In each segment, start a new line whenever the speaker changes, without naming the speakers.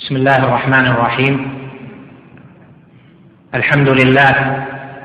بسم الله الرحمن الرحيم. الحمد لله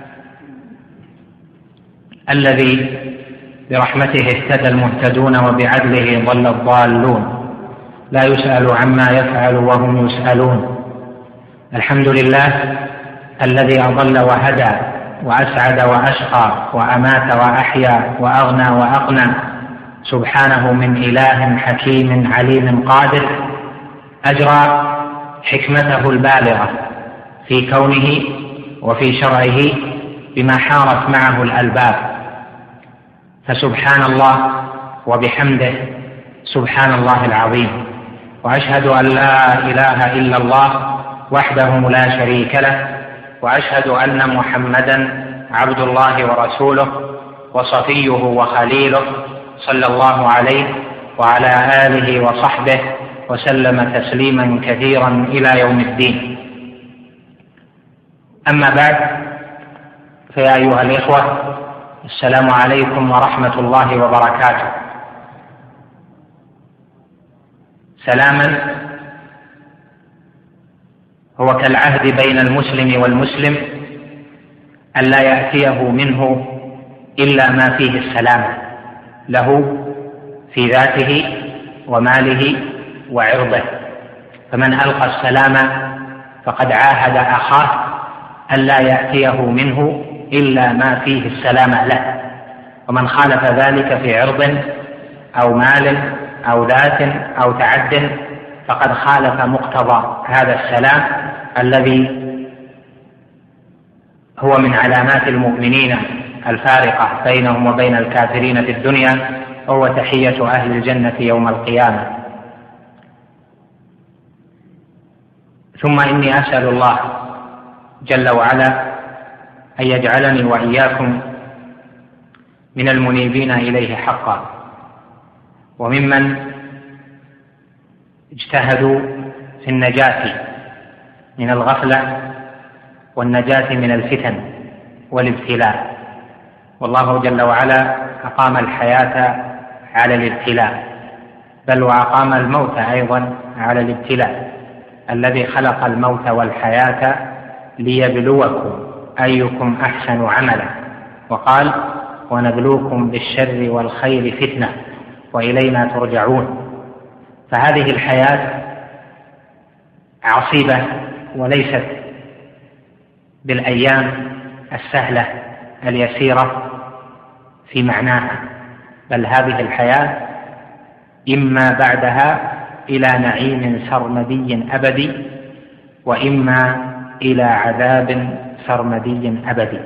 الذي برحمته اهتدى المهتدون وبعدله ضل الضالون، لا يسأل عما يفعل وهم يسألون. الحمد لله الذي أضل وهدى وأسعد وأشقى وأمات وأحيا وأغنى وأقنى، سبحانه من إله حكيم عليم قادر أجرى حكمته البالغة في كونه وفي شرعه بما حارت معه الألباب، فسبحان الله وبحمده سبحان الله العظيم. وأشهد أن لا إله إلا الله وحده لا شريك له، وأشهد أن محمدا عبد الله ورسوله وصفيه وخليله، صلى الله عليه وعلى آله وصحبه وسلم تسليما كثيرا إلى يوم الدين. أما بعد، فيا أيها الإخوة، السلام عليكم ورحمة الله وبركاته. سلاما هو كالعهد بين المسلم والمسلم ألا يأتيه منه إلا ما فيه السلامة له في ذاته وماله وعرضه، فمن ألقى السلام فقد عاهد أخاه ألا يأتيه منه إلا ما فيه السلامة له، ومن خالف ذلك في عرض أو مال أو ذات أو تعد فقد خالف مقتضى هذا السلام الذي هو من علامات المؤمنين الفارقة بينهم وبين الكافرين في الدنيا، وهو تحية أهل الجنة يوم القيامة. ثم إني أسأل الله جل وعلا أن يجعلني وإياكم من المنيبين إليه حقا، وممن اجتهدوا في النجاة من الغفلة والنجاة من الفتن والابتلاء. والله جل وعلا أقام الحياة على الابتلاء، بل وأقام الموت أيضا على الابتلاء، الذي خلق الموت والحياة ليبلوكم أيكم أحسن عملا، وقال ونبلوكم بالشر والخير فتنة وإلينا ترجعون. فهذه الحياة عصيبة وليست بالأيام السهلة اليسيرة في معناها، بل هذه الحياة إما بعدها إلى نعيم سرمدي أبدي، وإما إلى عذاب سرمدي أبدي.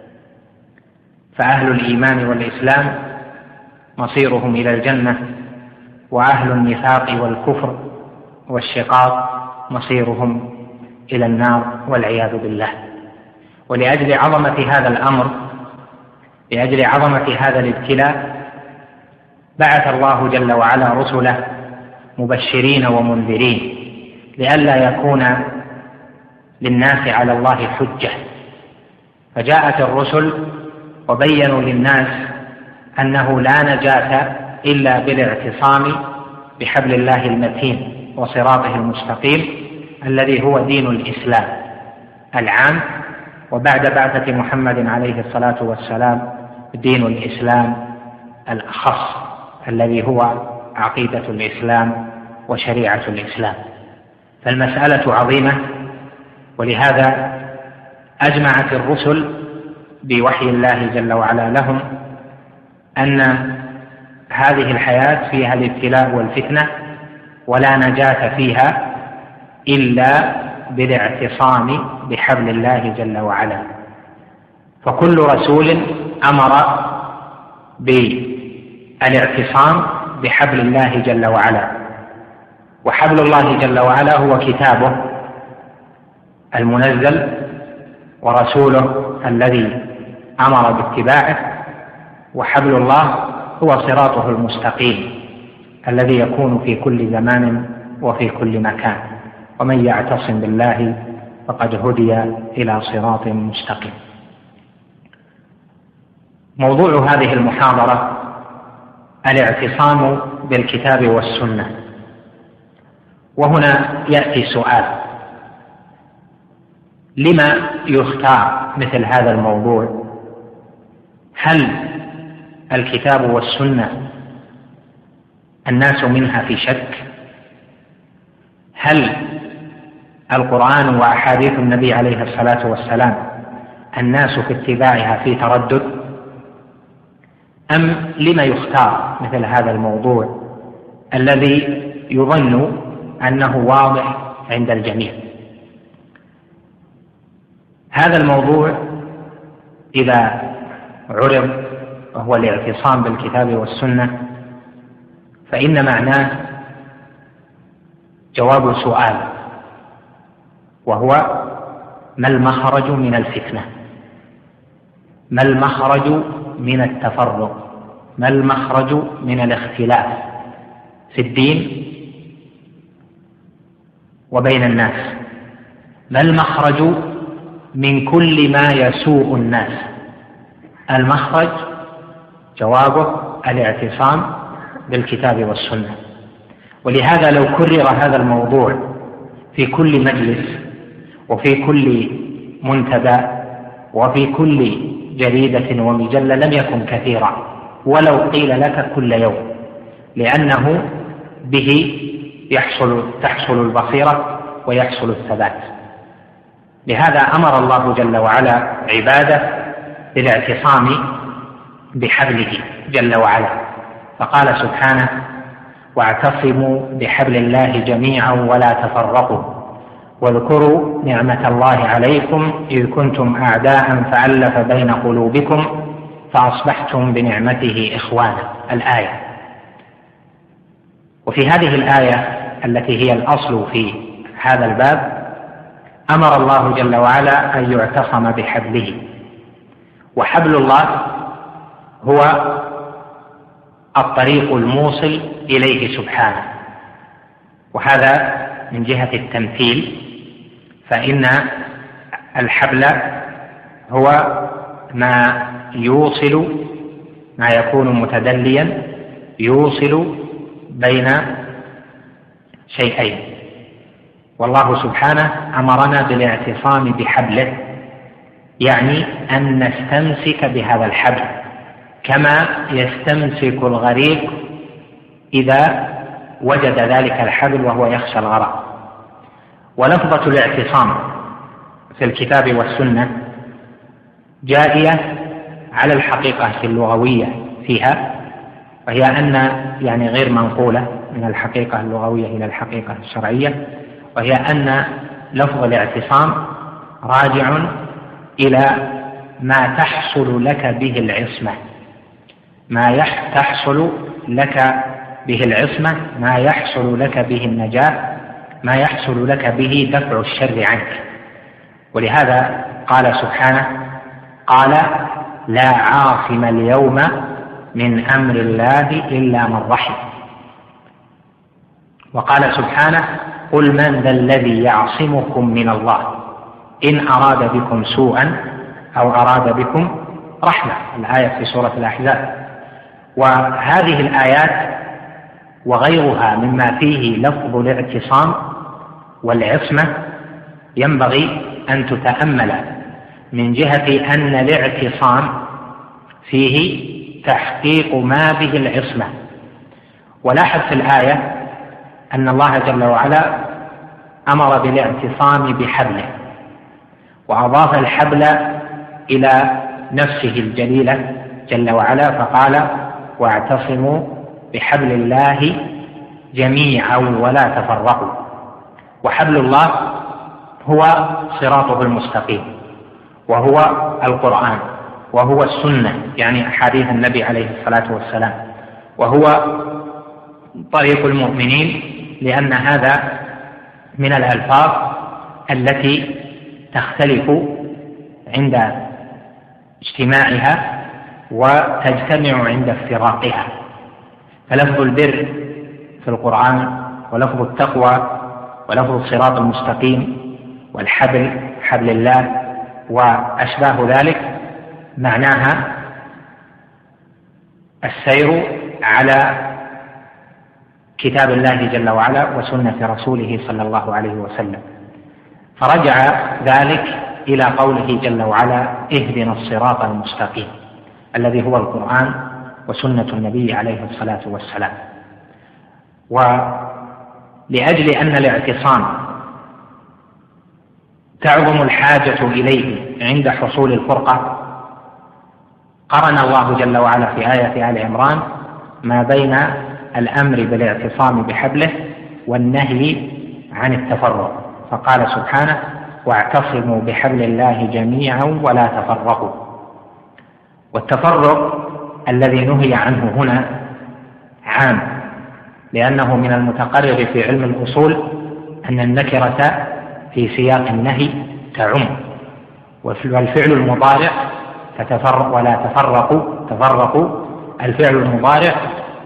فأهل الإيمان والإسلام مصيرهم إلى الجنة، وأهل النفاق والكفر والشقاق مصيرهم إلى النار والعياذ بالله. ولأجل عظمة هذا الأمر، لأجل عظمة هذا الابتلاء، بعث الله جل وعلا رسله مبشرين ومنذرين لئلا يكون للناس على الله حجة. فجاءت الرسل وبينوا للناس أنه لا نجاة إلا بالاعتصام بحبل الله المتين وصراطه المستقيم الذي هو دين الإسلام العام، وبعد بعثة محمد عليه الصلاة والسلام دين الإسلام الأخص الذي هو عقيدة الإسلام وشريعة الإسلام. فالمسألة عظيمة، ولهذا أجمعت الرسل بوحي الله جل وعلا لهم أن هذه الحياة فيها الابتلاء والفتنة، ولا نجاة فيها إلا بالاعتصام بحبل الله جل وعلا. فكل رسول أمر بالاعتصام بحبل الله جل وعلا، وحبل الله جل وعلا هو كتابه المنزل ورسوله الذي أمر باتباعه، وحبل الله هو صراطه المستقيم الذي يكون في كل زمان وفي كل مكان، ومن يعتصم بالله فقد هدي إلى صراط مستقيم. موضوع هذه المحاضرة الاعتصام بالكتاب والسنة، وهنا يأتي سؤال: لما يختار مثل هذا الموضوع؟ هل الكتاب والسنة الناس منها في شك؟ هل القرآن وأحاديث النبي عليه الصلاة والسلام الناس في اتباعها في تردد؟ أم لما يختار مثل هذا الموضوع الذي يظن أنه واضح عند الجميع؟ هذا الموضوع إذا عرض وهو الاعتصام بالكتاب والسنة فإن معناه جواب سؤال، وهو: ما المخرج من الفتنة؟ ما المخرج من التفرق؟ ما المخرج من الاختلاف في الدين وبين الناس؟ ما المخرج من كل ما يسوء الناس؟ المخرج جوابه الاعتصام بالكتاب والسنة. ولهذا لو كرر هذا الموضوع في كل مجلس وفي كل منتدى وفي كل جريدة ومجلة لم يكن كثيرا، ولو قيل لك كل يوم، لأنه به تحصل البصيرة ويحصل الثبات. لهذا أمر الله جل وعلا عباده بالاعتصام بحبله جل وعلا، فقال سبحانه: واعتصموا بحبل الله جميعا ولا تفرقوا واذكروا نعمة الله عليكم إذ كنتم أعداء فألف بين قلوبكم فأصبحتم بنعمته إخوانا. الآية. وفي هذه الآية التي هي الأصل في هذا الباب أمر الله جل وعلا أن يعتصم بحبله، وحبل الله هو الطريق الموصل إليه سبحانه، وهذا من جهة التمثيل، فإن الحبل هو ما يوصل، ما يكون متدليا يوصل بين شيئين، والله سبحانه أمرنا بالاعتصام بحبله، يعني أن نستمسك بهذا الحبل كما يستمسك الغريق إذا وجد ذلك الحبل وهو يخشى الغرق. ولفظة الاعتصام في الكتاب والسنة جارية على الحقيقة اللغوية فيها، وهي أن يعني غير منقولة من الحقيقة اللغوية إلى الحقيقة الشرعية، وهي أن لفظ الاعتصام راجع إلى ما تحصل لك به العصمة، ما تحصل لك به العصمة، ما يحصل لك به النجاة، ما يحصل لك به دفع الشر عنك. ولهذا قال سبحانه: قال: لا عاصم اليوم من أمر الله إلا من رحم. وقال سبحانه: قل من ذا الذي يعصمكم من الله إن أراد بكم سوءا أو أراد بكم رحمة. الآية في سورة الأحزاب. وهذه الآيات وغيرها مما فيه لفظ الاعتصام والعصمة ينبغي أن تتأمل من جهة أن الاعتصام فيه تحقيق ما به العصمة. ولاحظ في الآية أن الله جل وعلا أمر بالاعتصام بحبله، وأضاف الحبل إلى نفسه الجليلة جل وعلا فقال: واعتصموا بحبل الله جميعا ولا تفرقوا. وحبل الله هو صراطه المستقيم، وهو القرآن، وهو السنة يعني أحاديث النبي عليه الصلاة والسلام، وهو طريق المؤمنين، لأن هذا من الألفاظ التي تختلف عند اجتماعها وتجتمع عند افتراقها. فلفظ البر في القرآن، ولفظ التقوى، ولفظ الصراط المستقيم، والحبل حبل الله وأشباه ذلك معناها السير على كتاب الله جل وعلا وسنة رسوله صلى الله عليه وسلم، فرجع ذلك إلى قوله جل وعلا: اهدنا الصراط المستقيم، الذي هو القرآن وسنة النبي عليه الصلاة والسلام. ولأجل أن الاعتصام تعظم الحاجة إليه عند حصول الفرقة، قرن الله جل وعلا في آية آل عمران ما بين الأمر بالاعتصام بحبله والنهي عن التفرق، فقال سبحانه: واعتصموا بحبل الله جميعا ولا تفرقوا. والتفرق الذي نهي عنه هنا عام، لأنه من المتقرر في علم الأصول أن النكرة في سياق النهي تعم، والفعل المضارع تتفرق ولا تفرقوا الفعل المضارع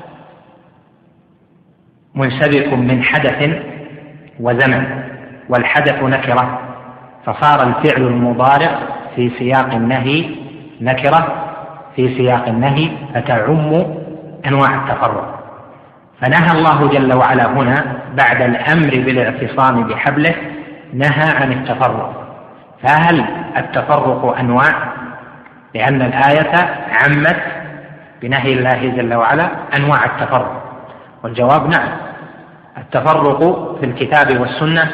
منسبك من حدث وزمن، والحدث نكرة، فصار الفعل المضارع في سياق النهي نكرة في سياق النهي، فتعم أنواع التفرق. فنهى الله جل وعلا هنا بعد الأمر بالاعتصام بحبله نهى عن التفرق. فهل التفرق أنواع؟ لأن الآية عمت بنهي الله جل وعلا أنواع التفرق، والجواب نعم. التفرق في الكتاب والسنة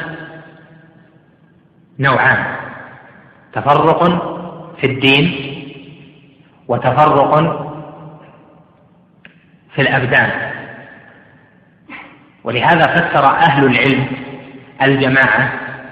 نوعان: تفرق في الدين وتفرق في الأبدان. ولهذا فسر أهل العلم الجماعة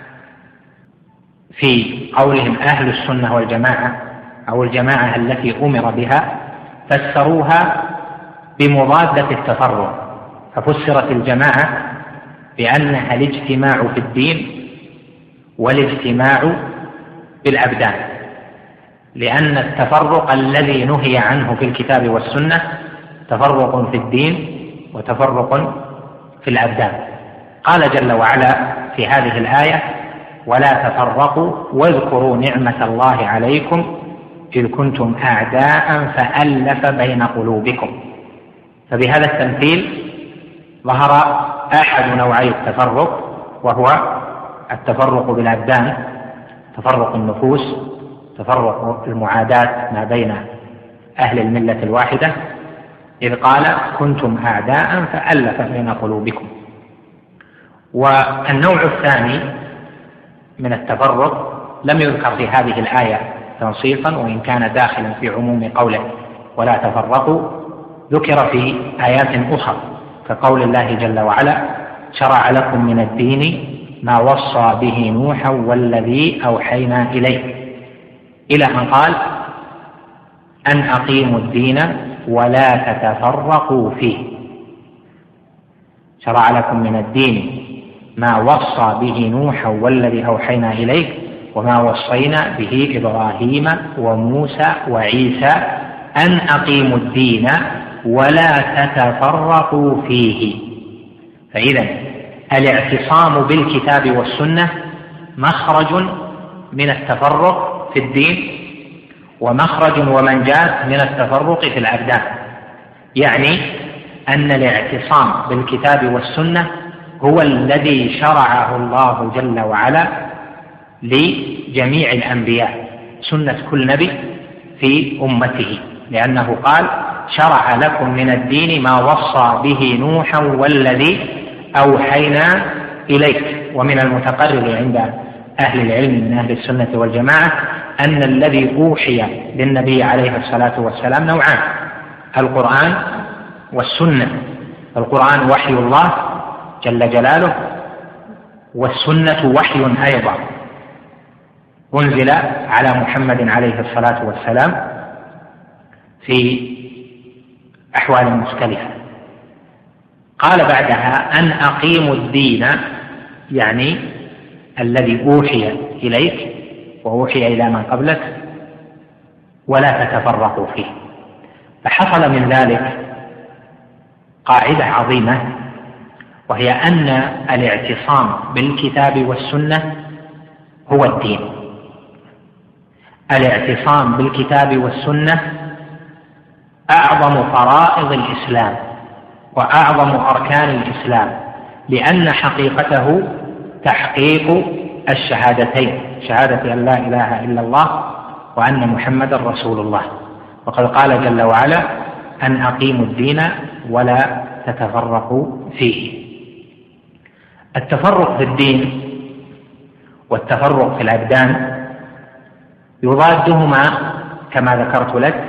في قولهم أهل السنة والجماعة أو الجماعة التي أمر بها، فسروها بمضادة التفرق، ففسرت الجماعة بأنها الاجتماع في الدين والاجتماع بالأبدان، لأن التفرق الذي نهي عنه في الكتاب والسنة تفرق في الدين وتفرق في الأبدان. قال جل وعلا في هذه الآية: ولا تفرقوا واذكروا نعمة الله عليكم إذ كنتم أعداء فألف بين قلوبكم. فبهذا التمثيل ظهر أحد نوعي التفرق، وهو التفرق بالأبدان، تفرق النفوس، تفرق المعاداة ما بين أهل الملة الواحدة، إذ قال: كنتم أعداء فألف بين قلوبكم. والنوع الثاني من التفرق لم يذكر في هذه الآية تنصيصا، وإن كان داخلا في عموم قوله ولا تفرقوا، ذكر في آيات أخرى كقول الله جل وعلا: شرع لكم من الدين ما وصى به نوحا والذي أوحينا إليه، إلى أن قال: أن أقيموا الدين ولا تتفرقوا فيه. شرع لكم من الدين ما وصى به نوحا والذي أوحينا إليه وما وصينا به إبراهيم وموسى وعيسى أن أقيموا الدين ولا تتفرقوا فيه. فإذا الاعتصام بالكتاب والسنة مخرج من التفرق في الدين، ومخرج ومنجاة من التفرق في الأبدان. يعني أن الاعتصام بالكتاب والسنة هو الذي شرعه الله جل وعلا لجميع الأنبياء، سنة كل نبي في أمته، لأنه قال: شرع لكم من الدين ما وصى به نوحا والذي أوحينا إليك. ومن المتقرر عند أهل العلم من أهل السنة والجماعة أن الذي أوحي للنبي عليه الصلاة والسلام نوعان: القرآن والسنة. القرآن وحي الله جل جلاله، والسنة وحي أيضا أنزل على محمد عليه الصلاة والسلام في أحوال مختلفة. قال بعدها: أن أقيموا الدين، يعني الذي أوحي إليك وأوحي إلى من قبلك، ولا تتفرقوا فيه. فحصل من ذلك قاعدة عظيمة، وهي أن الاعتصام بالكتاب والسنة هو الدين. الاعتصام بالكتاب والسنة أعظم فرائض الإسلام، وأعظم أركان الإسلام، لأن حقيقته تحقيق الشهادتين، شهادة أن لا إله إلا الله وأن محمدا رسول الله. وقد قال جل وعلا: أن أقيموا الدين ولا تتفرقوا فيه. التفرق في الدين والتفرق في الأبدان يضادهما كما ذكرت لك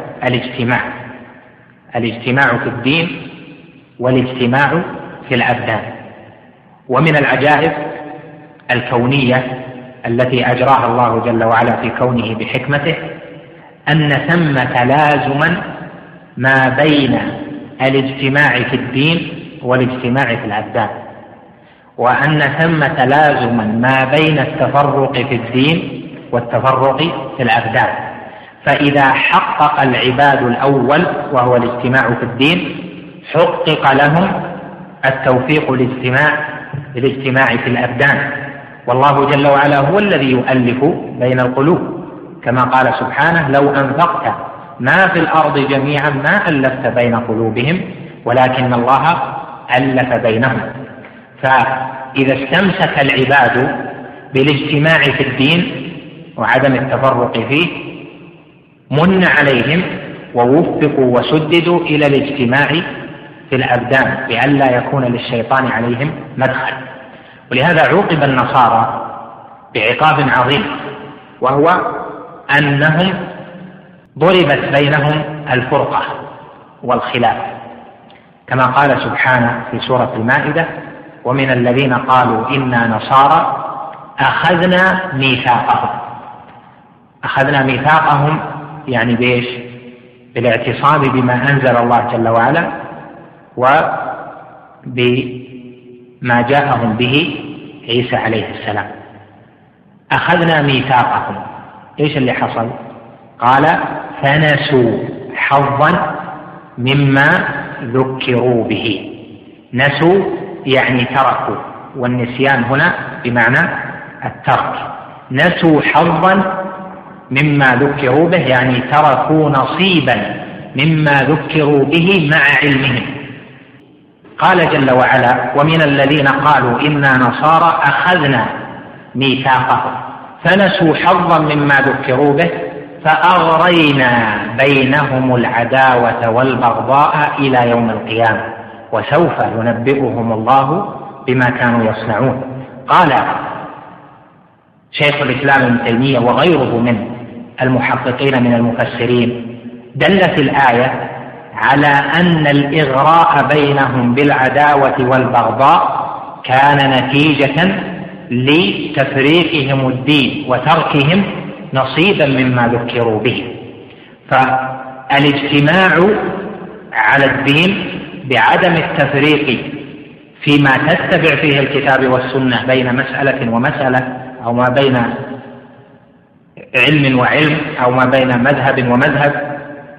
الاجتماع في الدين والاجتماع في الأبدان. ومن العجائب الكونية التي أجراها الله جل وعلا في كونه بحكمته أن ثمة لازما ما بين الاجتماع في الدين والاجتماع في الأبدان، وأن ثمة لازما ما بين التفرق في الدين والتفرق في الأبدان. فإذا حقق العباد الأول وهو الاجتماع في الدين حقق لهم التوفيق للاجتماع في الأبدان. والله جل وعلا هو الذي يؤلف بين القلوب، كما قال سبحانه: لو أنفقت ما في الأرض جميعا ما ألفت بين قلوبهم ولكن الله ألف بينهم. فإذا استمسك العباد بالاجتماع في الدين وعدم التفرق فيه من عليهم ووفقوا وسددوا إلى الاجتماع في الأبدان لئلا يكون للشيطان عليهم مدخل. ولهذا عوقب النصارى بعقاب عظيم، وهو أنهم ضربت بينهم الفرقة والخلاف، كما قال سبحانه في سورة المائدة: ومن الذين قالوا إنا نصارى أخذنا ميثاقهم يعني بإيش؟ بالاعتصام بما أنزل الله جل وعلا وبما جاءهم به عيسى عليه السلام. أخذنا ميثاقهم، إيش اللي حصل؟ قال: فنسوا حظا مما ذكروا به. نسوا يعني تركوا، والنسيان هنا بمعنى الترك. نسوا حظا مما ذكروا به يعني تركوا نصيبا مما ذكروا به مع علمهم. قال جل وعلا: ومن الذين قالوا إنا نصارى أخذنا ميثاقهم فنسوا حظا مما ذكروا به فأغرينا بينهم العداوة والبغضاء إلى يوم القيامة وسوف ينبئهم الله بما كانوا يصنعون. قال شيخ الإسلام ابن تيمية وغيره من المحققين من المفسرين: دلت الآية على أن الإغراء بينهم بالعداوة والبغضاء كان نتيجة لتفريقهم الدين وتركهم نصيبا مما ذكروا به. فالاجتماع على الدين بعدم التفريق فيما تتبع فيه الكتاب والسنة بين مسألة ومسألة، أو ما بين علم وعلم، أو ما بين مذهب ومذهب،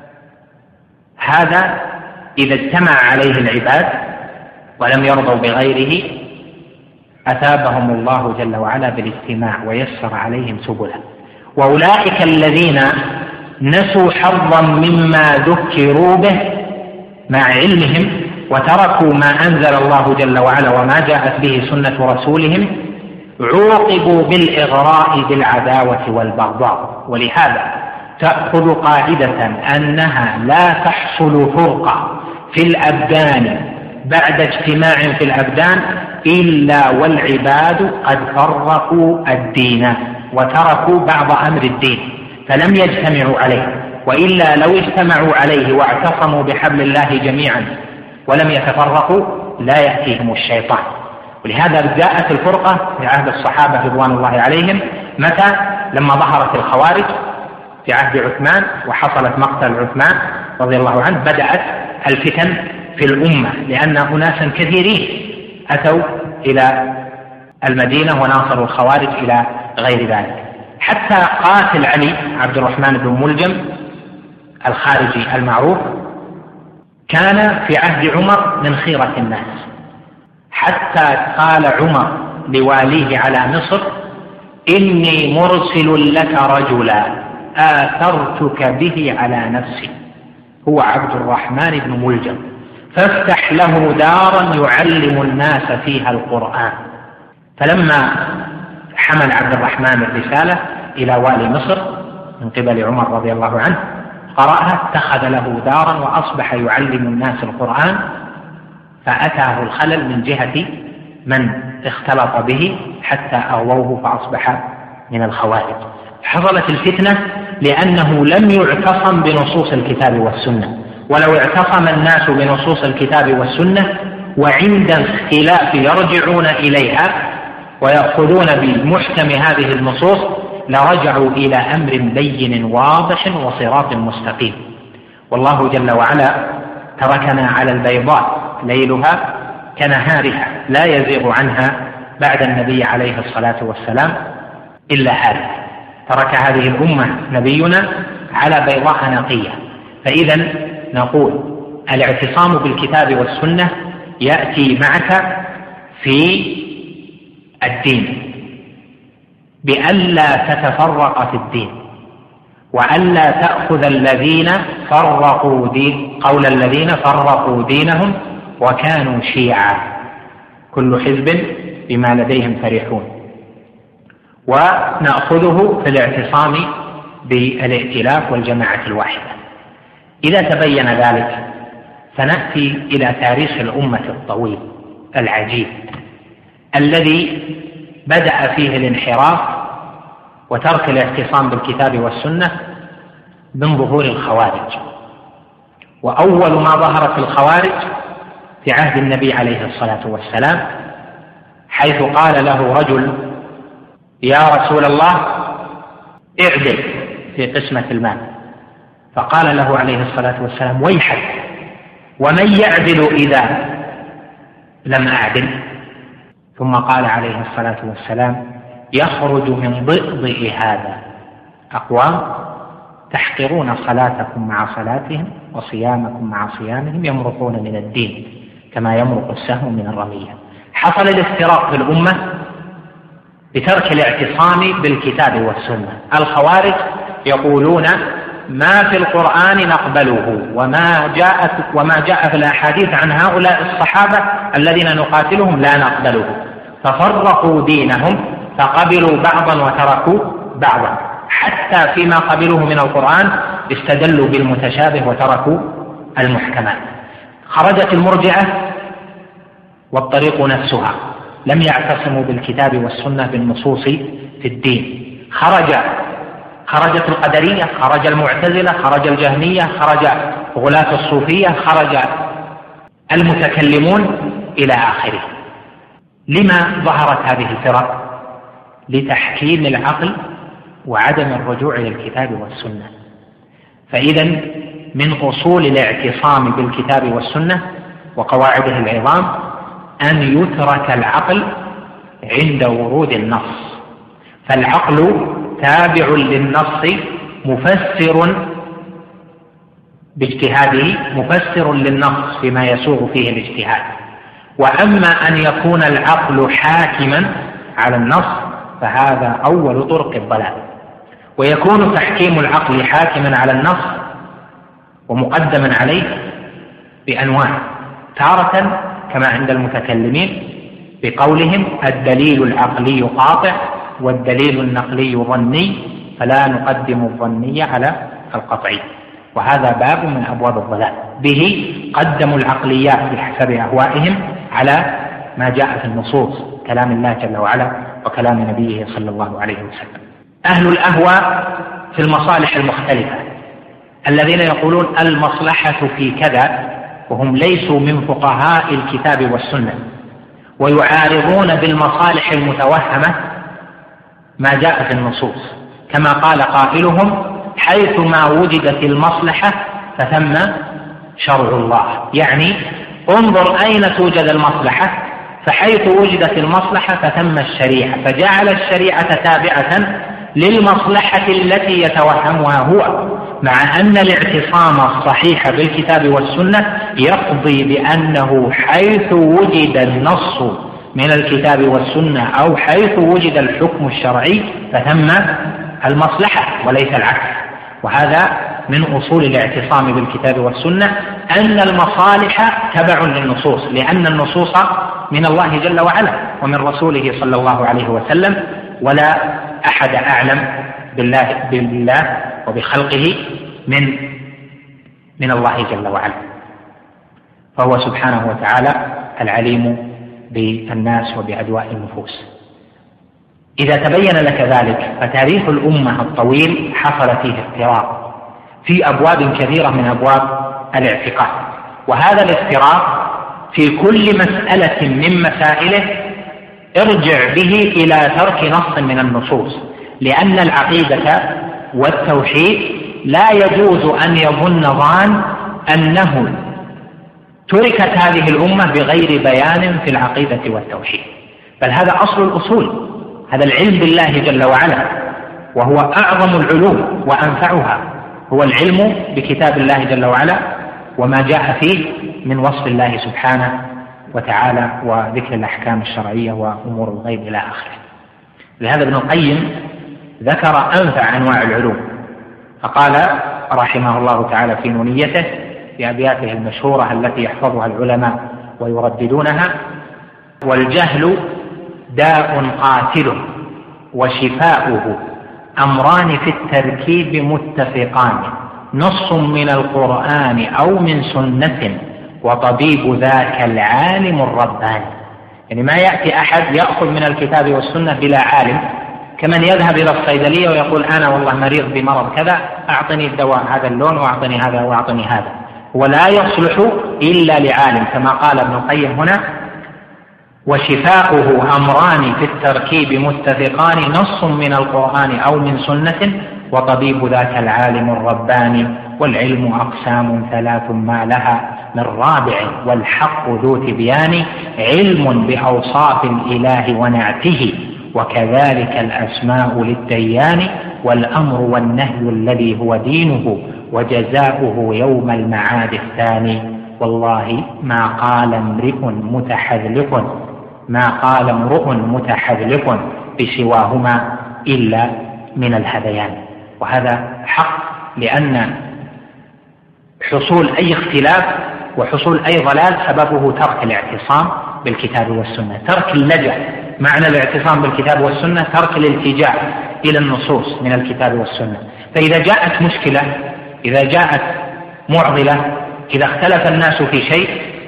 هذا إذا اجتمع عليه العباد ولم يرضوا بغيره أثابهم الله جل وعلا بالاجتماع ويسر عليهم سبله. وأولئك الذين نسوا حظا مما ذكروا به مع علمهم وتركوا ما أنزل الله جل وعلا وما جاءت به سنة رسولهم عوقبوا بالإغراء بالعداوة والبغضاء. ولهذا تأخذ قاعدة أنها لا تحصل فرقة في الأبدان بعد اجتماع في الأبدان إلا والعباد قد فرقوا الدين وتركوا بعض أمر الدين فلم يجتمعوا عليه، وإلا لو اجتمعوا عليه واعتصموا بحبل الله جميعا ولم يتفرقوا لا يأتيهم الشيطان. ولهذا جاءت الفرقة في عهد الصحابة رضوان الله عليهم متى؟ لما ظهرت الخوارج في عهد عثمان وحصلت مقتل عثمان رضي الله عنه، بدأت الفتن في الأمة لأن أناسا كثيرين أتوا إلى المدينة وناصروا الخوارج إلى غير ذلك، حتى قاتل علي عبد الرحمن بن ملجم الخارجي المعروف كان في عهد عمر من خيرة الناس، حتى قال عمر لواليه على مصر: إني مرسل لك رجلا آثرتك به على نفسي، هو عبد الرحمن بن ملجم. فافتح له دارا يعلم الناس فيها القرآن. فلما حمل عبد الرحمن الرسالة إلى والي مصر من قبل عمر رضي الله عنه قرأها، اتخذ له دارا وأصبح يعلم الناس القرآن، فأتاه الخلل من جهة من اختلط به حتى أغووه فأصبح من الخوارج. حصلت الفتنة لأنه لم يعتصم بنصوص الكتاب والسنة، ولو اعتصم الناس بنصوص الكتاب والسنة وعند اختلاف يرجعون إليها ويأخذون بمحكم هذه النصوص لرجعوا إلى أمر بين واضح وصراط مستقيم. والله جل وعلا تركنا على البيضاء ليلها كنهارها لا يزيغ عنها بعد النبي عليه الصلاة والسلام إلا هذا. ترك هذه الأمة نبينا على بيضاء نقية. فإذا نقول الاعتصام بالكتاب والسنة يأتي معك في الدين بألا تتفرق في الدين، وألا تأخذ الذين فرقوا قول الذين فرقوا دينهم وكانوا شيعا كل حزب بما لديهم فرحون، ونأخذه في الاعتصام بالائتلاف والجماعة الواحدة. إذا تبين ذلك فنأتي إلى تاريخ الأمة الطويل العجيب الذي بدأ فيه الانحراف وترك الاعتصام بالكتاب والسنة من ظهور الخوارج. وأول ما ظهر في الخوارج في عهد النبي عليه الصلاة والسلام، حيث قال له رجل: يا رسول الله اعدل في قسمة المال. فقال له عليه الصلاة والسلام: ويحك، ومن يعدل إذا لم أعدل؟ ثم قال عليه الصلاة والسلام: يخرج من ضئضئ هذا أقوام تحقرون صلاتكم مع صلاتهم وصيامكم مع صيامهم، يمرقون من الدين كما يمرق السهم من الرمية. حصل الافتراق في الأمة بترك الاعتصام بالكتاب والسنة. الخوارج يقولون ما في القرآن نقبله، وما جاء في الأحاديث عن هؤلاء الصحابة الذين نقاتلهم لا نقبله، ففرقوا دينهم فقبلوا بعضا وتركوا بعضا، حتى فيما قبلوه من القرآن استدلوا بالمتشابه وتركوا المحكمات. خرجت المرجئة والطريق نفسها، لم يعتصموا بالكتاب والسنة بالنصوص في الدين. خرجت القدرية، خرج المعتزلة، خرج الجهمية، خرج غلاة الصوفية، خرج المتكلمون إلى آخره. لما ظهرت هذه الفرق؟ لتحكيم العقل وعدم الرجوع إلى الكتاب والسنة. فإذا من أصول الاعتصام بالكتاب والسنة وقواعده العظام أن يترك العقل عند ورود النص، فالعقل تابع للنص مفسر باجتهاده، مفسر للنص فيما يسوغ فيه الاجتهاد. وأما أن يكون العقل حاكما على النص فهذا أول طرق الضلال. ويكون تحكيم العقل حاكما على النص ومقدما عليه بأنواع: تارة كما عند المتكلمين بقولهم الدليل العقلي قاطع والدليل النقلي ظني، فلا نقدم الظني على القطعي، وهذا باب من أبواب الضلال. به قدموا العقليات بحسب أهوائهم على ما جاء في النصوص، كلام الله جل وعلا وكلام نبيه صلى الله عليه وسلم. أهل الأهواء في المصالح المختلفة الذين يقولون المصلحة في كذا، وهم ليسوا من فقهاء الكتاب والسنة، ويعارضون بالمصالح المتوهمة ما جاء في النصوص، كما قال قائلهم: حيث ما وجدت المصلحة فثم شرع الله. يعني انظر أين توجد المصلحة، فحيث وجدت المصلحة فثم الشريعة، فجعل الشريعة تابعة للمصلحة التي يتوهمها هو، مع أن الاعتصام الصحيح بالكتاب والسنة يقضي بأنه حيث وجد النص من الكتاب والسنة أو حيث وجد الحكم الشرعي فثم المصلحة وليس العكس. وهذا من أصول الاعتصام بالكتاب والسنة أن المصالح تبع للنصوص، لأن النصوص من الله جل وعلا ومن رسوله صلى الله عليه وسلم، ولا أحد أعلم بالله وبخلقه من الله جل وعلا، فهو سبحانه وتعالى العليم بالناس وبأدواء النفوس. إذا تبين لك ذلك فتاريخ الأمة الطويل حصل فيه افتراق في أبواب كثيرة من أبواب الاعتقاد، وهذا الافتراق في كل مسألة من مسائله ارجع به إلى ترك نص من النصوص، لأن العقيدة والتوحيد لا يجوز أن يظن ظان أنه تركت هذه الأمة بغير بيان في العقيدة والتوحيد، بل هذا أصل الأصول، هذا العلم بالله جل وعلا، وهو أعظم العلوم وأنفعها، هو العلم بكتاب الله جل وعلا وما جاء فيه من وصف الله سبحانه وتعالى وذكر الأحكام الشرعية وأمور الغيب إلى آخره. لهذا ابن القيم ذكر أنفع أنواع العلوم، فقال رحمه الله تعالى في نونيته في أبياته المشهورة التي يحفظها العلماء ويرددونها: والجهل داء قاتل وشفاؤه أمران في التركيب متفقان، نص من القرآن أو من سنة وطبيب ذاك العالم الرباني. يعني ما يأتي أحد يأخذ من الكتاب والسنة بلا عالم، كمن يذهب إلى الصيدلية ويقول أنا والله مريض بمرض كذا، أعطني الدواء هذا اللون وأعطني هذا وأعطني هذا، ولا يصلح إلا لعالم، كما قال ابن القيم هنا: وشفاؤه أمران في التركيب متفقان، نص من القرآن أو من سنة وطبيب ذاك العالم الرباني. والعلم أقسام ثلاث ما لها من رابع، والحق ذو تبيان، علم بأوصاف الإله ونعته، وكذلك الأسماء للديان، والأمر والنهي الذي هو دينه، وجزاؤه يوم المعاد الثاني. والله ما قال امرؤ متحذلق بسواهما إلا من الهذيان. وهذا حق، لأن حصول أي اختلاف وحصول أي ضلال سببه ترك الاعتصام بالكتاب والسنة، ترك اللجأ. معنى الاعتصام بالكتاب والسنة ترك الالتجاء إلى النصوص من الكتاب والسنة. فإذا جاءت مشكلة، إذا جاءت معضلة، إذا اختلف الناس في شيء،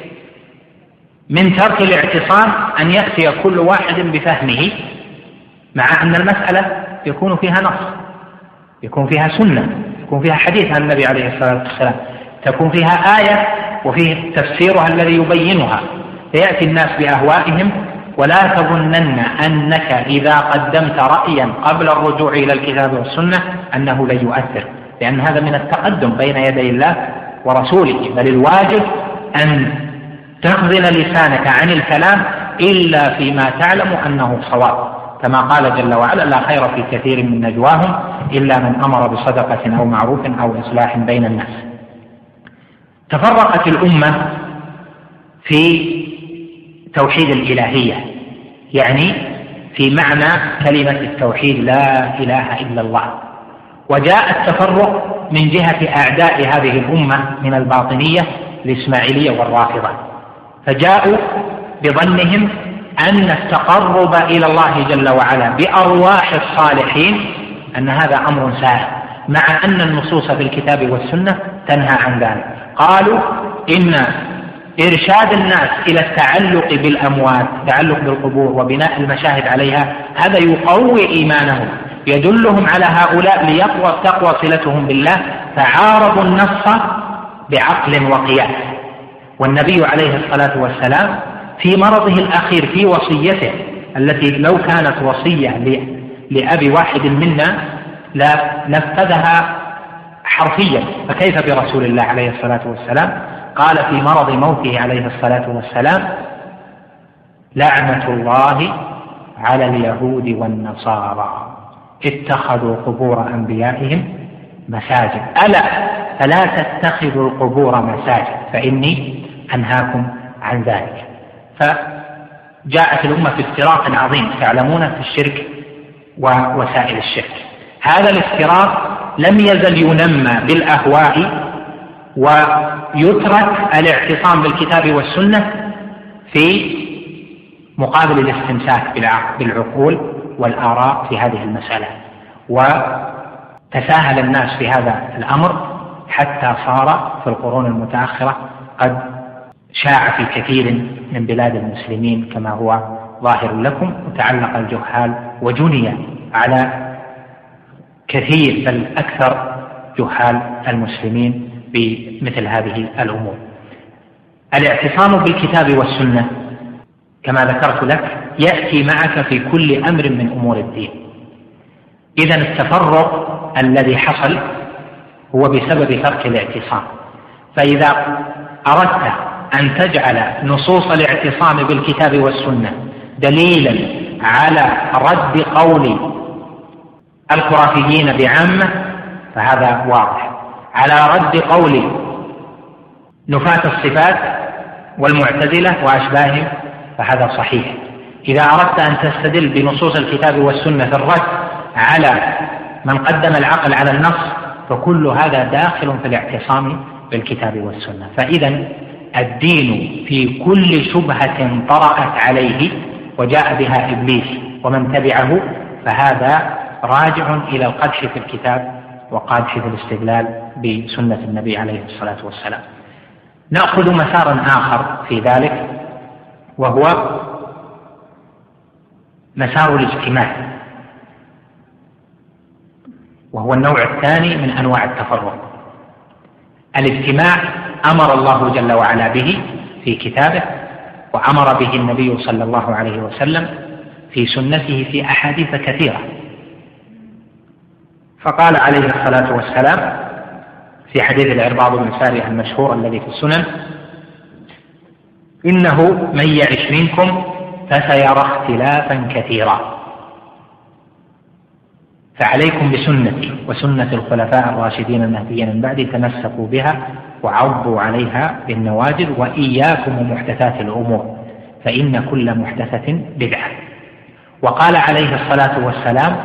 من ترك الاعتصام أن يأتي كل واحد بفهمه، مع أن المسألة يكون فيها نص، يكون فيها سنة، يكون فيها حديث عن النبي عليه الصلاة والسلام، تكون فيها آية وفيه تفسيرها الذي يبينها، فيأتي الناس بأهوائهم. ولا تظنن أنك إذا قدمت رأيا قبل الرجوع إلى الكتاب والسنة أنه لن يؤثر، لأن هذا من التقدم بين يدي الله ورسوله، بل الواجب أن تخزن لسانك عن الكلام إلا فيما تعلم أنه صواب، كما قال جل وعلا: لا خير في كثير من نجواهم إلا من أمر بصدقة أو معروف أو إصلاح بين الناس. تفرقت الأمة في توحيد الإلهية، يعني في معنى كلمة التوحيد لا إله إلا الله، وجاء التفرق من جهة أعداء هذه الأمة من الباطنية الإسماعيلية والرافضة، فجاءوا بظنهم أن التقرب إلى الله جل وعلا بأرواح الصالحين أن هذا أمر سهل، مع أن النصوص في الكتاب والسنة تنهى عن ذلك. قالوا إن إرشاد الناس إلى التعلق بالأموات، التعلق بالقبور وبناء المشاهد عليها، هذا يقوي إيمانهم، يدلهم على هؤلاء لتقوى صلتهم بالله، فعارضوا النص بعقل وقياس. والنبي عليه الصلاة والسلام في مرضه الأخير في وصيته التي لو كانت وصية لأبي واحد منا لا نفذها حرفيا، فكيف برسول الله عليه الصلاة والسلام؟ قال في مرض موته عليه الصلاة والسلام: لعنة الله على اليهود والنصارى اتخذوا قبور أنبيائهم مساجد، ألا فلا تتخذوا القبور مساجد فإني أنهاكم عن ذلك. فجاءت الأمة في افتراق عظيم تعلمون في الشرك ووسائل الشرك. هذا الافتراق لم يزل ينمى بالأهواء، ويترك الاعتصام بالكتاب والسنة في مقابل الاستمساك بالعقول والآراء في هذه المسألة. وتساهل الناس في هذا الأمر حتى صار في القرون المتأخرة قد شاع في كثير من بلاد المسلمين كما هو ظاهر لكم، وتعلق الجهال وجني على كثير بل أكثر جهال المسلمين بمثل هذه الأمور. الاعتصام بالكتاب والسنة كما ذكرت لك يأتي معك في كل أمر من أمور الدين. إذن التفرق الذي حصل هو بسبب ترك الاعتصام. فإذا أردت أن تجعل نصوص الاعتصام بالكتاب والسنة دليلا على رد قول الخرافيين بعامة فهذا واضح، على رد قول نفاة الصفات والمعتزلة وأشباههم فهذا صحيح. إذا أردت أن تستدل بنصوص الكتاب والسنة في الرد على من قدم العقل على النص فكل هذا داخل في الاعتصام بالكتاب والسنة. فإذا الدين في كل شبهة طرأت عليه وجاء بها إبليس ومن تبعه فهذا راجع إلى القدح في الكتاب وقدح في الاستدلال بسنة النبي عليه الصلاة والسلام. نأخذ مسارا آخر في ذلك وهو مسار الاجتماع، وهو النوع الثاني من أنواع التفرق. الاجتماع أمر الله جل وعلا به في كتابه، وأمر به النبي صلى الله عليه وسلم في سنته في أحاديث كثيرة. فقال عليه الصلاة والسلام في حديث العرباض بن سارية المشهور الذي في السنن: إنه من يعش منكم فسيرى اختلافا كثيرا، فعليكم بسنتي وسنة الخلفاء الراشدين المهديين من بعدي، تمسكوا بها وعضوا عليها بالنواجذ، وإياكم ومحدثات الأمور فإن كل محدثة بدعة. وقال عليه الصلاة والسلام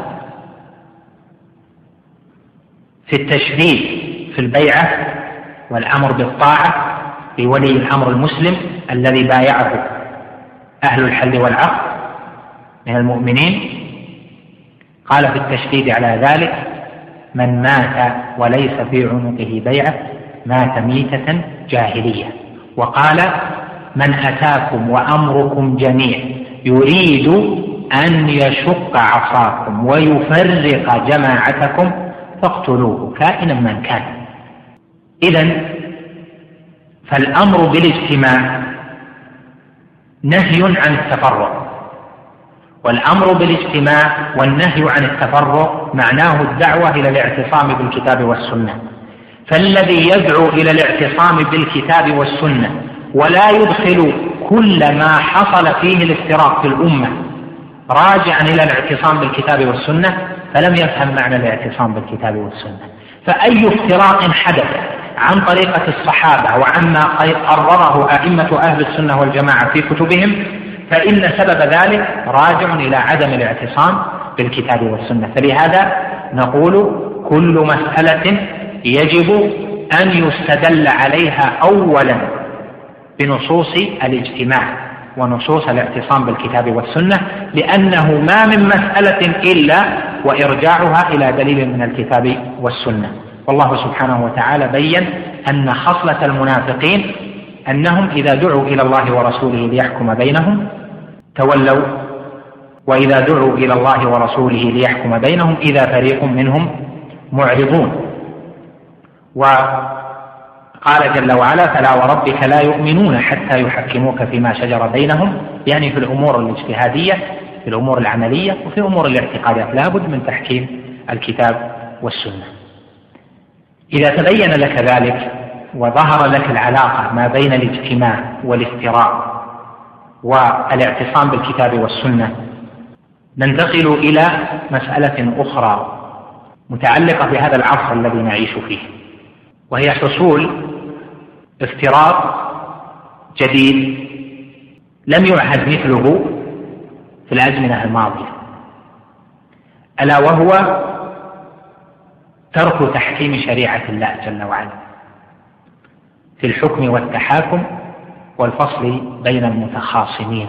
في التشديد في البيعة والأمر بالطاعة لولي الأمر المسلم الذي بايعه أهل الحل والعقد من المؤمنين، قال في التشديد على ذلك: من مات وليس في عنقه بيعة مات ميتة جاهلية. وقال: من أتاكم وأمركم جميع يريد أن يشق عصاكم ويفرق جماعتكم فاقتلوه كائنا من كان. إذن فالأمر بالاجتماع نهي عن التفرق، والأمر بالاجتماع والنهي عن التفرق معناه الدعوة إلى الاعتصام بالكتاب والسنة. فالذي يدعو إلى الاعتصام بالكتاب والسنة ولا يدخل كل ما حصل فيه الافتراق في الأمة راجعا إلى الاعتصام بالكتاب والسنة فلم يفهم معنى الاعتصام بالكتاب والسنة. فأي افتراق حدث عن طريقة الصحابة وعما قرره أئمة أهل السنة والجماعة في كتبهم فإن سبب ذلك راجع إلى عدم الاعتصام بالكتاب والسنة. فلهذا نقول كل مسألة يجب أن يستدل عليها أولا بنصوص الاجتماع ونصوص الاعتصام بالكتاب والسنة، لأنه ما من مسألة إلا وإرجاعها إلى دليل من الكتاب والسنة. والله سبحانه وتعالى بين أن خصلة المنافقين أنهم إذا دعوا إلى الله ورسوله ليحكم بينهم تولوا، وإذا دعوا إلى الله ورسوله ليحكم بينهم إذا فريق منهم معرضون. وقال جل وعلا: فلا وربك لا يؤمنون حتى يحكموك فيما شجر بينهم، يعني في الأمور الاجتهادية، في الأمور العملية، وفي أمور الاعتقادات لا بد من تحكيم الكتاب والسنة. إذا تبين لك ذلك وظهر لك العلاقة ما بين الاجتماع والافتراق والاعتصام بالكتاب والسنة ننتقل إلى مسألة أخرى متعلقة بهذا العصر الذي نعيش فيه، وهي حصول افتراق جديد لم يعهد مثله في الأزمنة الماضية، ألا وهو ترك تحكيم شريعة الله جل وعلا في الحكم والتحاكم والفصل بين المتخاصمين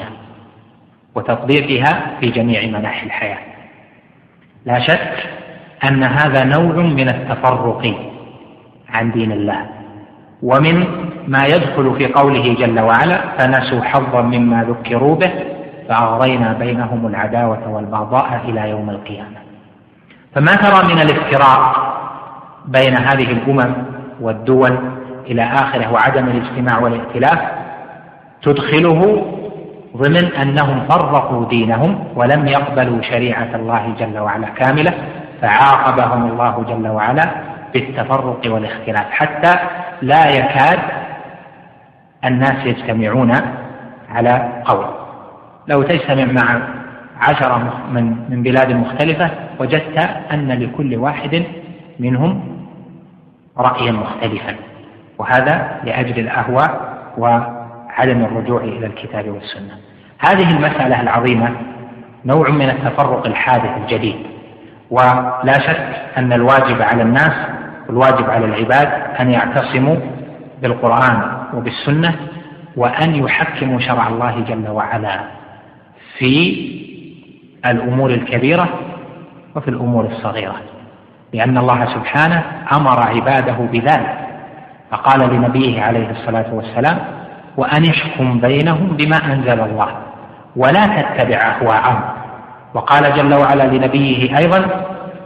وتطبيقها في جميع مناحي الحياة. لا شك أن هذا نوع من التفرق عن دين الله، ومن ما يدخل في قوله جل وعلا: فنسوا حظا مما ذكروا به فأغرينا بينهم العداوة والبغضاء إلى يوم القيامة. فما ترى من الافتراق بين هذه الأمم والدول إلى آخره وعدم الاجتماع والائتلاف تدخله ضمن أنهم فرقوا دينهم ولم يقبلوا شريعة الله جل وعلا كاملة، فعاقبهم الله جل وعلا بالتفرق والاختلاف حتى لا يكاد الناس يجتمعون على قول. لو تجتمع مع 10 من بلاد مختلفة وجدت أن لكل واحد منهم رأيا مختلفا، وهذا لأجل الأهواء وعدم الرجوع إلى الكتاب والسنة. هذه المسألة العظيمة نوع من التفرق الحادث الجديد، ولا شك أن الواجب على الناس والواجب على العباد أن يعتصموا بالقرآن وبالسنة، وأن يحكموا شرع الله جل وعلا في الأمور الكبيرة وفي الأمور الصغيرة، لأن الله سبحانه أمر عباده بذلك، فقال لنبيه عليه الصلاة والسلام: وأن احكم بينهم بما أنزل الله ولا تتبع أهواءهم. وقال جل وعلا لنبيه أيضا: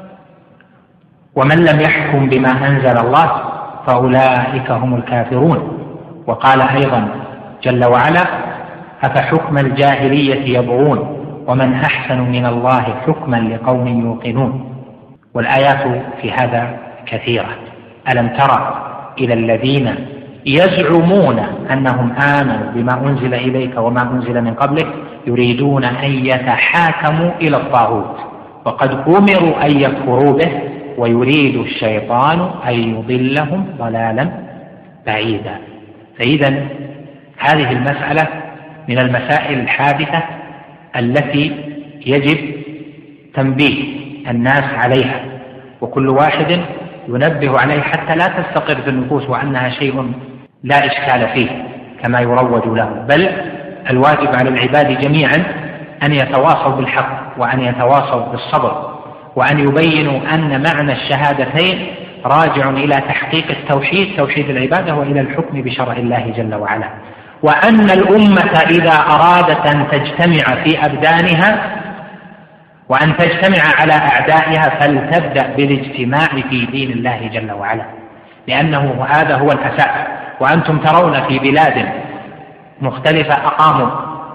ومن لم يحكم بما أنزل الله فأولئك هم الكافرون. وقال أيضا جل وعلا: أفحكم الجاهلية يبغون ومن أحسن من الله حكما لقوم يوقنون. والآيات في هذا كثيرة. ألم ترى إلى الذين يزعمون أنهم آمنوا بما أنزل إليك وما أنزل من قبلك يريدون أن يتحاكموا إلى الطاغوت وقد أمروا أن يكفروا به ويريد الشيطان أن يضلهم ضلالا بعيدا. فإذا هذه المسألة من المسائل الحادثة التي يجب تنبيه الناس عليها، وكل واحد ينبه عليه حتى لا تستقر في النفوس وأنها شيء لا إشكال فيه كما يروج له، بل الواجب على العباد جميعا أن يتواصوا بالحق وأن يتواصوا بالصبر، وأن يبينوا أن معنى الشهادتين راجع إلى تحقيق التوحيد، توحيد العبادة، وإلى الحكم بشرع الله جل وعلا، وأن الأمة إذا أرادت أن تجتمع في أبدانها وأن تجتمع على أعدائها فلتبدأ بالاجتماع في دين الله جل وعلا، لأنه هذا هو الأساس. وأنتم ترون في بلاد مختلفة أقاموا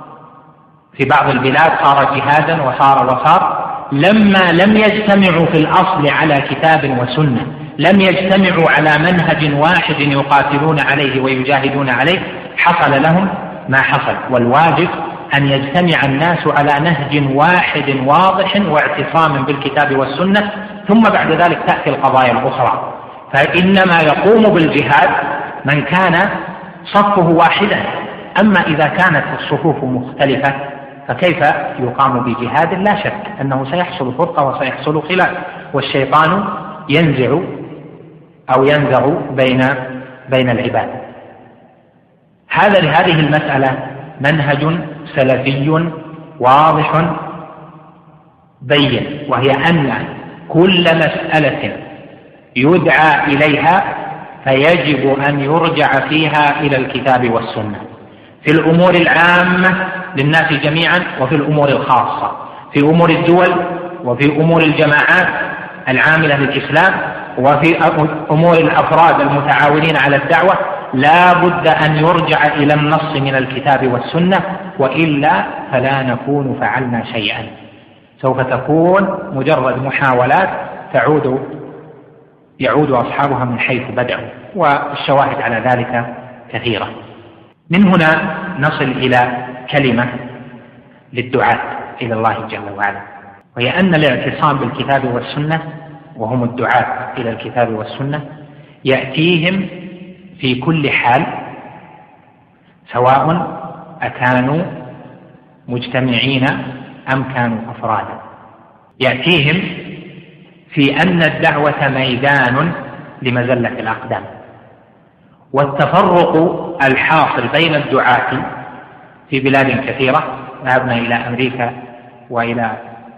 في بعض البلاد صار جهادا وصار لما لم يجتمعوا في الأصل على كتاب وسنة، لم يجتمعوا على منهج واحد يقاتلون عليه ويجاهدون عليه، حصل لهم ما حصل. والواجب أن يجتمع الناس على نهج واحد واضح واعتصام بالكتاب والسنة، ثم بعد ذلك تأتي القضايا الأخرى. فإنما يقوم بالجهاد من كان صفه واحدا، أما إذا كانت الصفوف مختلفة فكيف يقام بجهاد؟ لا شك أنه سيحصل فرقة وسيحصل خلاف، والشيطان ينزغ بين العباد. هذه المسألة منهج سلفي واضح بين، وهي أن كل مسألة يدعى إليها فيجب أن يرجع فيها إلى الكتاب والسنة، في الأمور العامة للناس جميعا وفي الأمور الخاصة، في أمور الدول وفي أمور الجماعات العاملة للإسلام وفي أمور الأفراد المتعاونين على الدعوة. لا بد أن يرجع إلى النص من الكتاب والسنة، وإلا فلا نكون فعلنا شيئا، سوف تكون مجرد محاولات يعود أصحابها من حيث بدأوا، والشواهد على ذلك كثيرة. من هنا نصل إلى كلمة للدعاة إلى الله جل وعلا، وهي أن الاعتصام بالكتاب والسنة، وهم الدعاة إلى الكتاب والسنة، يأتيهم في كل حال، سواء أكانوا مجتمعين أم كانوا أفرادا. يأتيهم في أن الدعوة ميدان لمزلة الأقدام، والتفرق الحاصل بين الدعاة في بلاد كثيرة، ذهبنا إلى أمريكا وإلى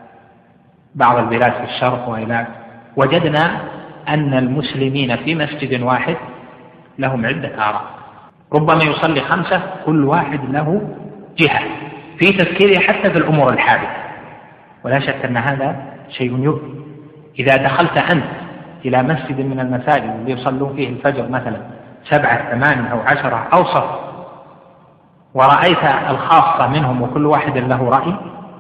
بعض البلاد في الشرق وجدنا أن المسلمين في مسجد واحد لهم عدة آراء، ربما يصلي 5، كل واحد له جهة في تفكيره حتى في الأمور الحادثة، ولا شك أن هذا شيء يبكي. إذا دخلت أنت إلى مسجد من المساجد اللي يصلون فيه الفجر مثلا 7 8 أو 10 أوسط، ورأيت الخاصة منهم وكل واحد له رأي،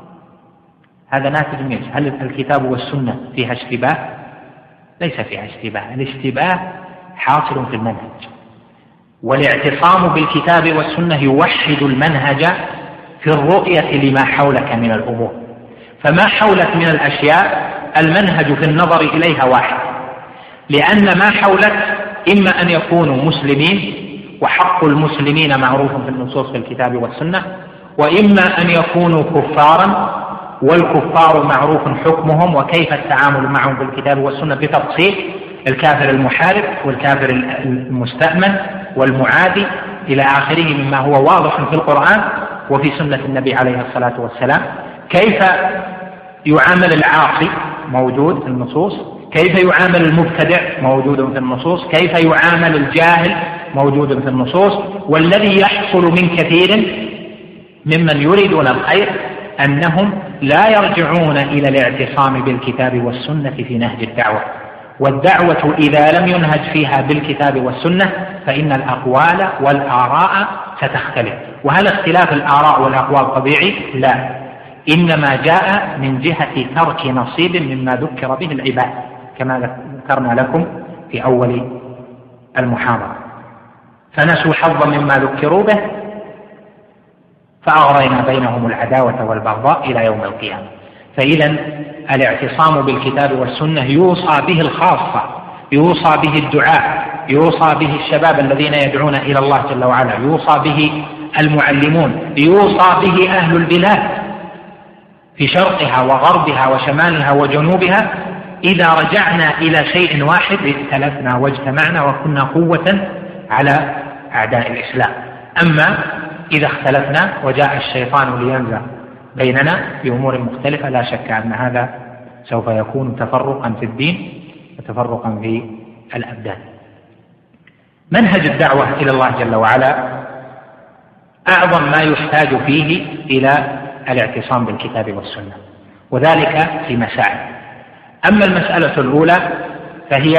هذا ناتج من هل الكتاب والسنة فيها اشتباه؟ ليس فيها اشتباه، الاشتباه حاصل في المنهج، والاعتصام بالكتاب والسنة يوحد المنهج في الرؤية لما حولك من الأمور. فما حولك من الأشياء المنهج في النظر إليها واحد، لأن ما حولك إما أن يكونوا مسلمين وحق المسلمين معروف في النصوص في الكتاب والسنة، وإما أن يكونوا كفارا والكفار معروف حكمهم وكيف التعامل معهم بالكتاب والسنة بتفصيل، الكافر المحارب والكافر المستأمن والمعادي إلى آخره مما هو واضح في القرآن وفي سنة النبي عليه الصلاة والسلام. كيف يعامل العاصي موجود في النصوص، كيف يعامل المبتدع موجود في النصوص، كيف يعامل الجاهل موجود في النصوص. والذي يحصل من كثير ممن يريدون الخير أنهم لا يرجعون إلى الاعتصام بالكتاب والسنة في نهج الدعوة، والدعوة إذا لم ينهج فيها بالكتاب والسنة فإن الأقوال والآراء ستختلف. وهل اختلاف الآراء والأقوال طبيعي؟ لا، إنما جاء من جهة ترك نصيب مما ذكر به العباد كما ذكرنا لكم في أول المحاضرة، فنسوا حظا مما ذكروا به فأغرينا بينهم العداوة والبغضاء إلى يوم القيامة. فإذا الاعتصام بالكتاب والسنة يوصى به الخاصة، يوصى به الدعاء، يوصى به الشباب الذين يدعون إلى الله جل وعلا، يوصى به المعلمون، يوصى به أهل البلاد في شرقها وغربها وشمالها وجنوبها. إذا رجعنا إلى شيء واحد ائتلفنا واجتمعنا وكنا قوة على أعداء الإسلام. أما إذا اختلفنا وجاء الشيطان لينزع بيننا في أمور مختلفة لا شك أن هذا سوف يكون تفرقا في الدين وتفرقا في الأبدان. منهج الدعوة إلى الله جل وعلا أعظم ما يحتاج فيه إلى الاعتصام بالكتاب والسنة، وذلك في مسائل. أما المسألة الأولى فهي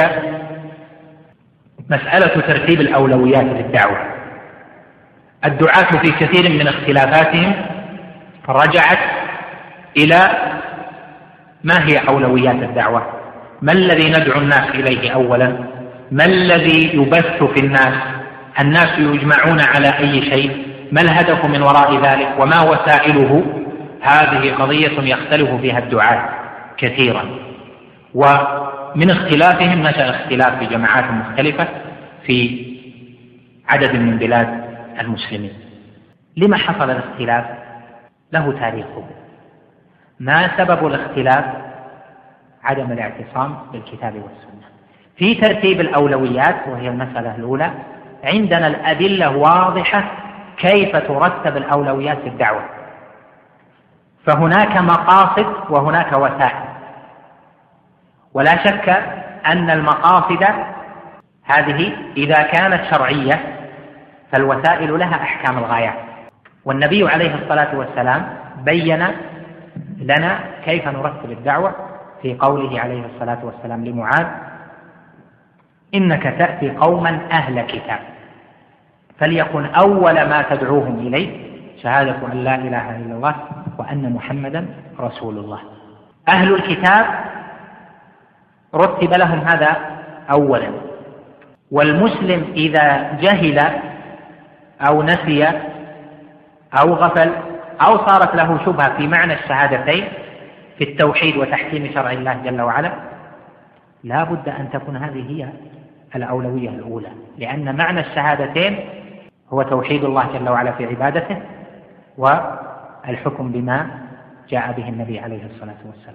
مسألة ترتيب الأولويات للدعوة. الدعاة في كثير من اختلافاتهم رجعت إلى ما هي أولويات الدعوة، ما الذي ندعو الناس إليه أولا، ما الذي يبث في الناس يجمعون على أي شيء، ما الهدف من وراء ذلك وما وسائله. هذه قضية يختلف فيها الدعاة كثيرا، ومن اختلافهم نشأ اختلاف في جماعات مختلفة في عدد من بلاد المسلمين. لما حصل الاختلاف؟ له تاريخه. ما سبب الاختلاف؟ عدم الاعتصام بالكتاب والسنة. في ترتيب الأولويات وهي المسألة الأولى عندنا الأدلة واضحة كيف ترتب الأولويات في الدعوة، فهناك مقاصد وهناك وسائل، ولا شك أن المقاصد هذه إذا كانت شرعية فالوسائل لها أحكام الغايات، والنبي عليه الصلاة والسلام بين لنا كيف نرتب الدعوة في قوله عليه الصلاة والسلام لمعاذ: إنك تأتي قوما أهل كتاب فليكن أول ما تدعوهم إليه شهادة أن لا إله إلا الله وأن محمدا رسول الله. أهل الكتاب رتب لهم هذا أولا، والمسلم إذا جهل أو نسي أو غفل أو صارت له شبهة في معنى الشهادتين في التوحيد وتحكيم شرع الله جل وعلا لا بد أن تكون هذه هي الأولوية الأولى، لأن معنى الشهادتين هو توحيد الله جل وعلا في عبادته والحكم بما جاء به النبي عليه الصلاة والسلام.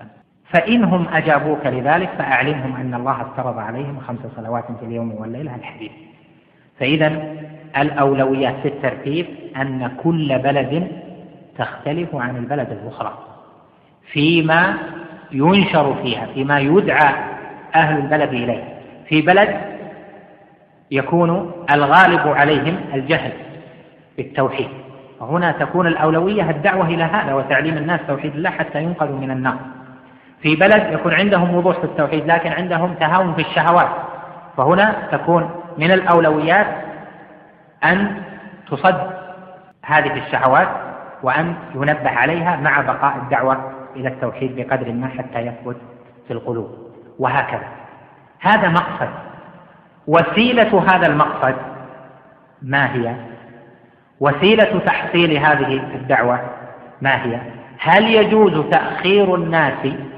فإنهم أجابوك لذلك فأعلمهم أن الله افترض عليهم 5 صلوات في اليوم والليلة الحديث. فإذا الأولويات في الترتيب أن كل بلد تختلف عن البلد الأخرى فيما ينشر فيها، فيما يدعى أهل البلد إليه. في بلد يكون الغالب عليهم الجهل بالتوحيد، وهنا تكون الأولوية الدعوة إلى هذا وتعليم الناس توحيد الله حتى ينقذوا من النار. في بلد يكون عندهم وضوح في التوحيد لكن عندهم تهاون في الشهوات، فهنا تكون من الأولويات أن تصد هذه الشهوات وأن ينبه عليها مع بقاء الدعوة إلى التوحيد بقدر ما حتى يثبت في القلوب، وهكذا. هذا مقصد. وسيلة هذا المقصد ما هي؟ وسيلة تحصيل هذه الدعوة ما هي؟ هل يجوز تأخير الناس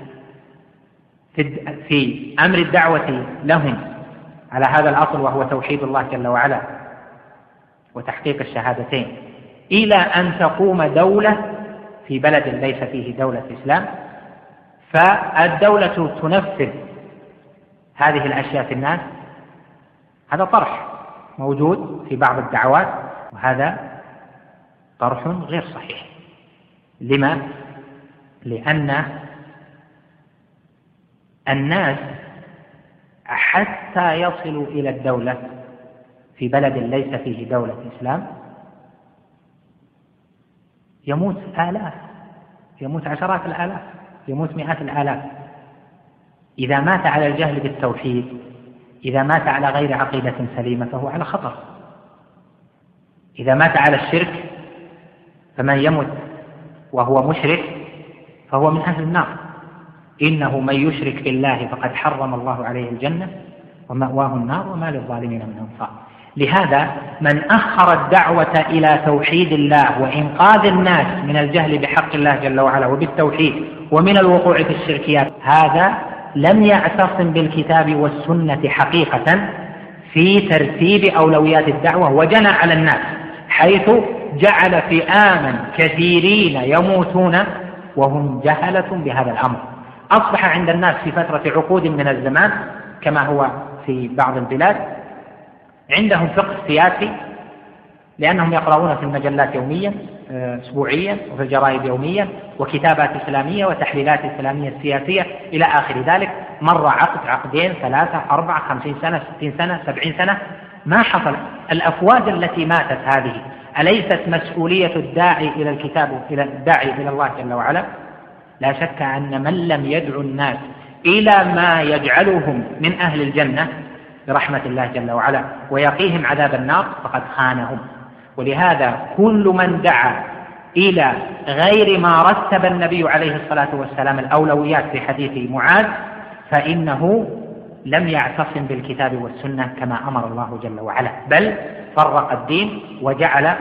في أمر الدعوة لهم على هذا الأصل وهو توحيد الله جل وعلا وتحقيق الشهادتين إلى أن تقوم دولة في بلد ليس فيه دولة إسلام، فالدولة تنفذ هذه الأشياء في الناس؟ هذا طرح موجود في بعض الدعوات، وهذا طرح غير صحيح. لما؟ لأن الناس حتى يصلوا إلى الدولة في بلد ليس فيه دولة إسلام يموت آلاف، يموت عشرات الآلاف، يموت مئات الآلاف. إذا مات على الجهل بالتوحيد، إذا مات على غير عقيدة سليمة فهو على خطر. إذا مات على الشرك فمن يمت وهو مشرك فهو من أهل النار. إنه من يشرك بالله فقد حرم الله عليه الجنة ومأواه النار وما للظالمين من أنصار. لهذا من أخر الدعوة إلى توحيد الله وإنقاذ الناس من الجهل بحق الله جل وعلا وبالتوحيد ومن الوقوع في الشركيات، هذا لم يعتصم بالكتاب والسنة حقيقة في ترتيب أولويات الدعوة، وجنى على الناس حيث جعل فئاما كثيرين يموتون وهم جهلة بهذا الأمر. أصبح عند الناس في فترة عقود من الزمان كما هو في بعض البلاد عندهم فقه سياسي، لأنهم يقرؤون في المجلات يوميا أسبوعيا وفي الجرائد يوميا وكتابات إسلامية وتحليلات إسلامية سياسية إلى آخر ذلك. مر عقد، عقدين، 3، 4، 50 سنة، 60 سنة، 70 سنة، ما حصل. الأفواج التي ماتت هذه أليست مسؤولية الداعي إلى الكتاب إلى الداعي إلى الله جل وعلا؟ لا شك أن من لم يدعو الناس إلى ما يجعلهم من أهل الجنة برحمة الله جل وعلا ويقيهم عذاب النار فقد خانهم. ولهذا كل من دعا إلى غير ما رتب النبي عليه الصلاة والسلام الأولويات في حديث معاذ فإنه لم يعتصم بالكتاب والسنة كما أمر الله جل وعلا، بل فرق الدين وجعل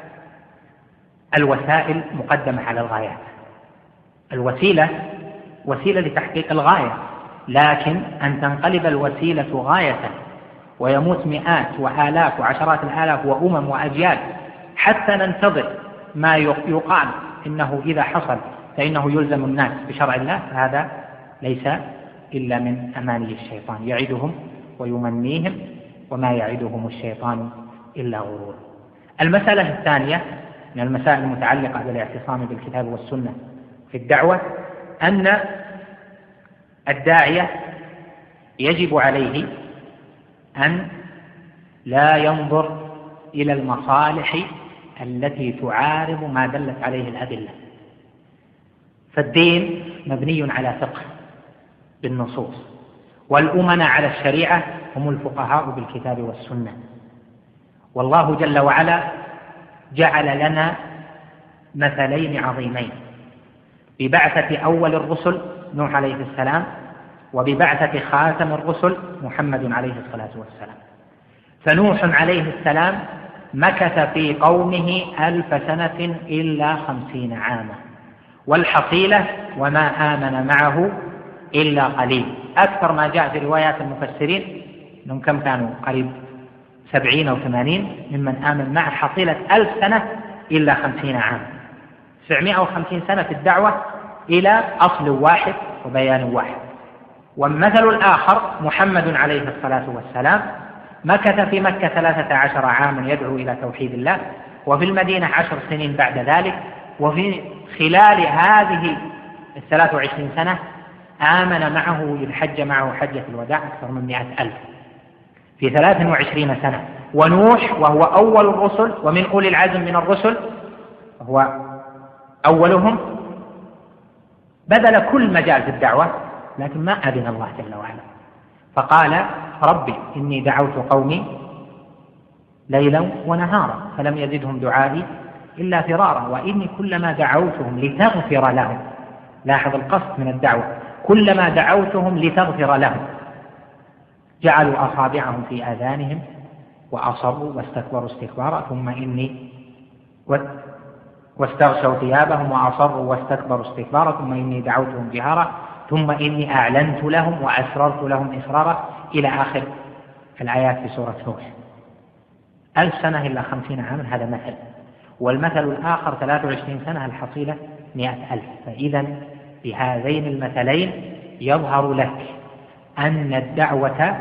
الوسائل مقدمة على الغايات. الوسيلة وسيلة لتحقيق الغاية، لكن أن تنقلب الوسيلة غاية ويموت مئات وآلاف وعشرات الآلاف وأمم وأجيال حتى ننتظر ما يقال إنه إذا حصل فإنه يلزم الناس بشرع الله، فهذا ليس إلا من أماني الشيطان يعدهم ويمنيهم وما يعدهم الشيطان إلا غرور. المسألة الثانية من المسائل المتعلقة بالاعتصام بالكتاب والسنة في الدعوة أن الداعية يجب عليه أن لا ينظر إلى المصالح التي تعارض ما دلت عليه الأدلة، فالدين مبني على فقه بالنصوص، والأمناء على الشريعة هم الفقهاء بالكتاب والسنة. والله جل وعلا جعل لنا مثلين عظيمين ببعثة أول الرسل نوح عليه السلام وببعثة خاتم الرسل محمد عليه الصلاة والسلام. فنوح عليه السلام مكث في قومه 1000 سنة إلا 50 عاما، والحصيلة وما آمن معه إلا قليل. أكثر ما جاء في روايات المفسرين أنهم كم كانوا؟ قريب 70 أو 80 ممن آمن معه، حصيلة 1000 سنة إلا 50 عاما، 750 سنة في الدعوة إلى أصل واحد وبيان واحد. والمثل الآخر محمد عليه الصلاة والسلام مكث في مكة 13 عاما يدعو إلى توحيد الله، وفي المدينة 10 سنين بعد ذلك، وفي خلال هذه 23 سنة آمن معه الحج معه حجة الوداع أكثر من 100,000 في 23 سنة. ونوح وهو أول الرسل ومن أولي العزم من الرسل هو أولهم بذل كل مجال في الدعوة، لكن ما أذن الله جل وعلا، فقال ربي إني دعوت قومي ليلا ونهارا فلم يزدهم دعائي إلا فرارا وإني كلما دعوتهم لتغفر لهم، لاحظ القصد من الدعوة، كلما دعوتهم لتغفر لهم جعلوا أصابعهم في آذانهم وأصروا واستكبروا استكبارا واستغشوا ثيابهم وأصروا واستكبروا استكبارا ثم إني دعوتهم جهارا ثم إني أعلنت لهم وأسررت لهم إسرارا إلى آخر الآيات في سورة نوح. 1000 سنة إلا 50 عاما، هذا مثل. والمثل الآخر 23 سنة الحصيلة 100,000. فإذا بهذين المثلين يظهر لك أن الدعوة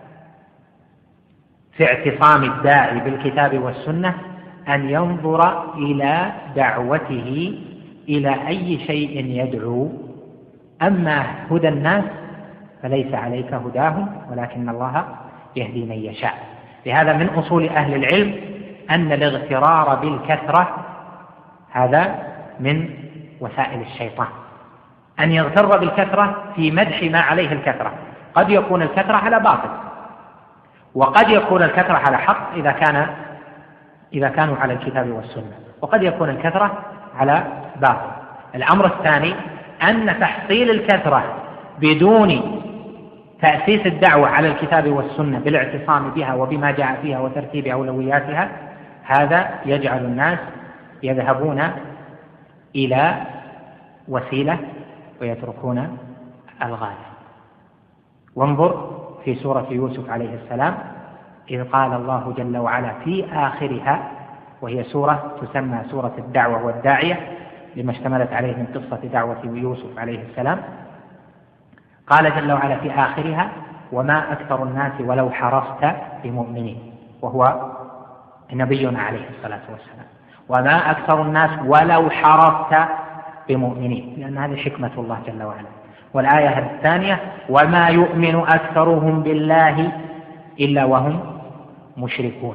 في اعتصام الداعي بالكتاب والسنة أن ينظر إلى دعوته إلى أي شيء يدعو. أما هدى الناس فليس عليك هداهم ولكن الله يهدي من يشاء. لهذا من أصول أهل العلم أن الاغترار بالكثرة هذا من وسائل الشيطان، أن يغتر بالكثرة في مدح ما عليه الكثرة. قد يكون الكثرة على باطل، وقد يكون الكثرة على حق إذا كانوا على الكتاب والسنة، وقد يكون الكثرة على باطل. الأمر الثاني أن تحصيل الكثرة بدون تأسيس الدعوة على الكتاب والسنة بالاعتصام بها وبما جاء فيها وترتيب أولوياتها، هذا يجعل الناس يذهبون إلى وسيلة ويتركون الغاية. وانظر في سورة يوسف عليه السلام إذ قال الله جل وعلا في آخرها، وهي سورة تسمى سورة الدعوة والداعية لما اشتملت عليه من قصة دعوة يوسف عليه السلام، قال جل وعلا في آخرها وما أكثر الناس ولو حرصت بمؤمنين، وهو نبينا عليه الصلاة والسلام، وما أكثر الناس ولو حرصت بمؤمنين، لأن هذه حكمة الله جل وعلا. والآية الثانية وما يؤمن أكثرهم بالله إلا وهم مشركون،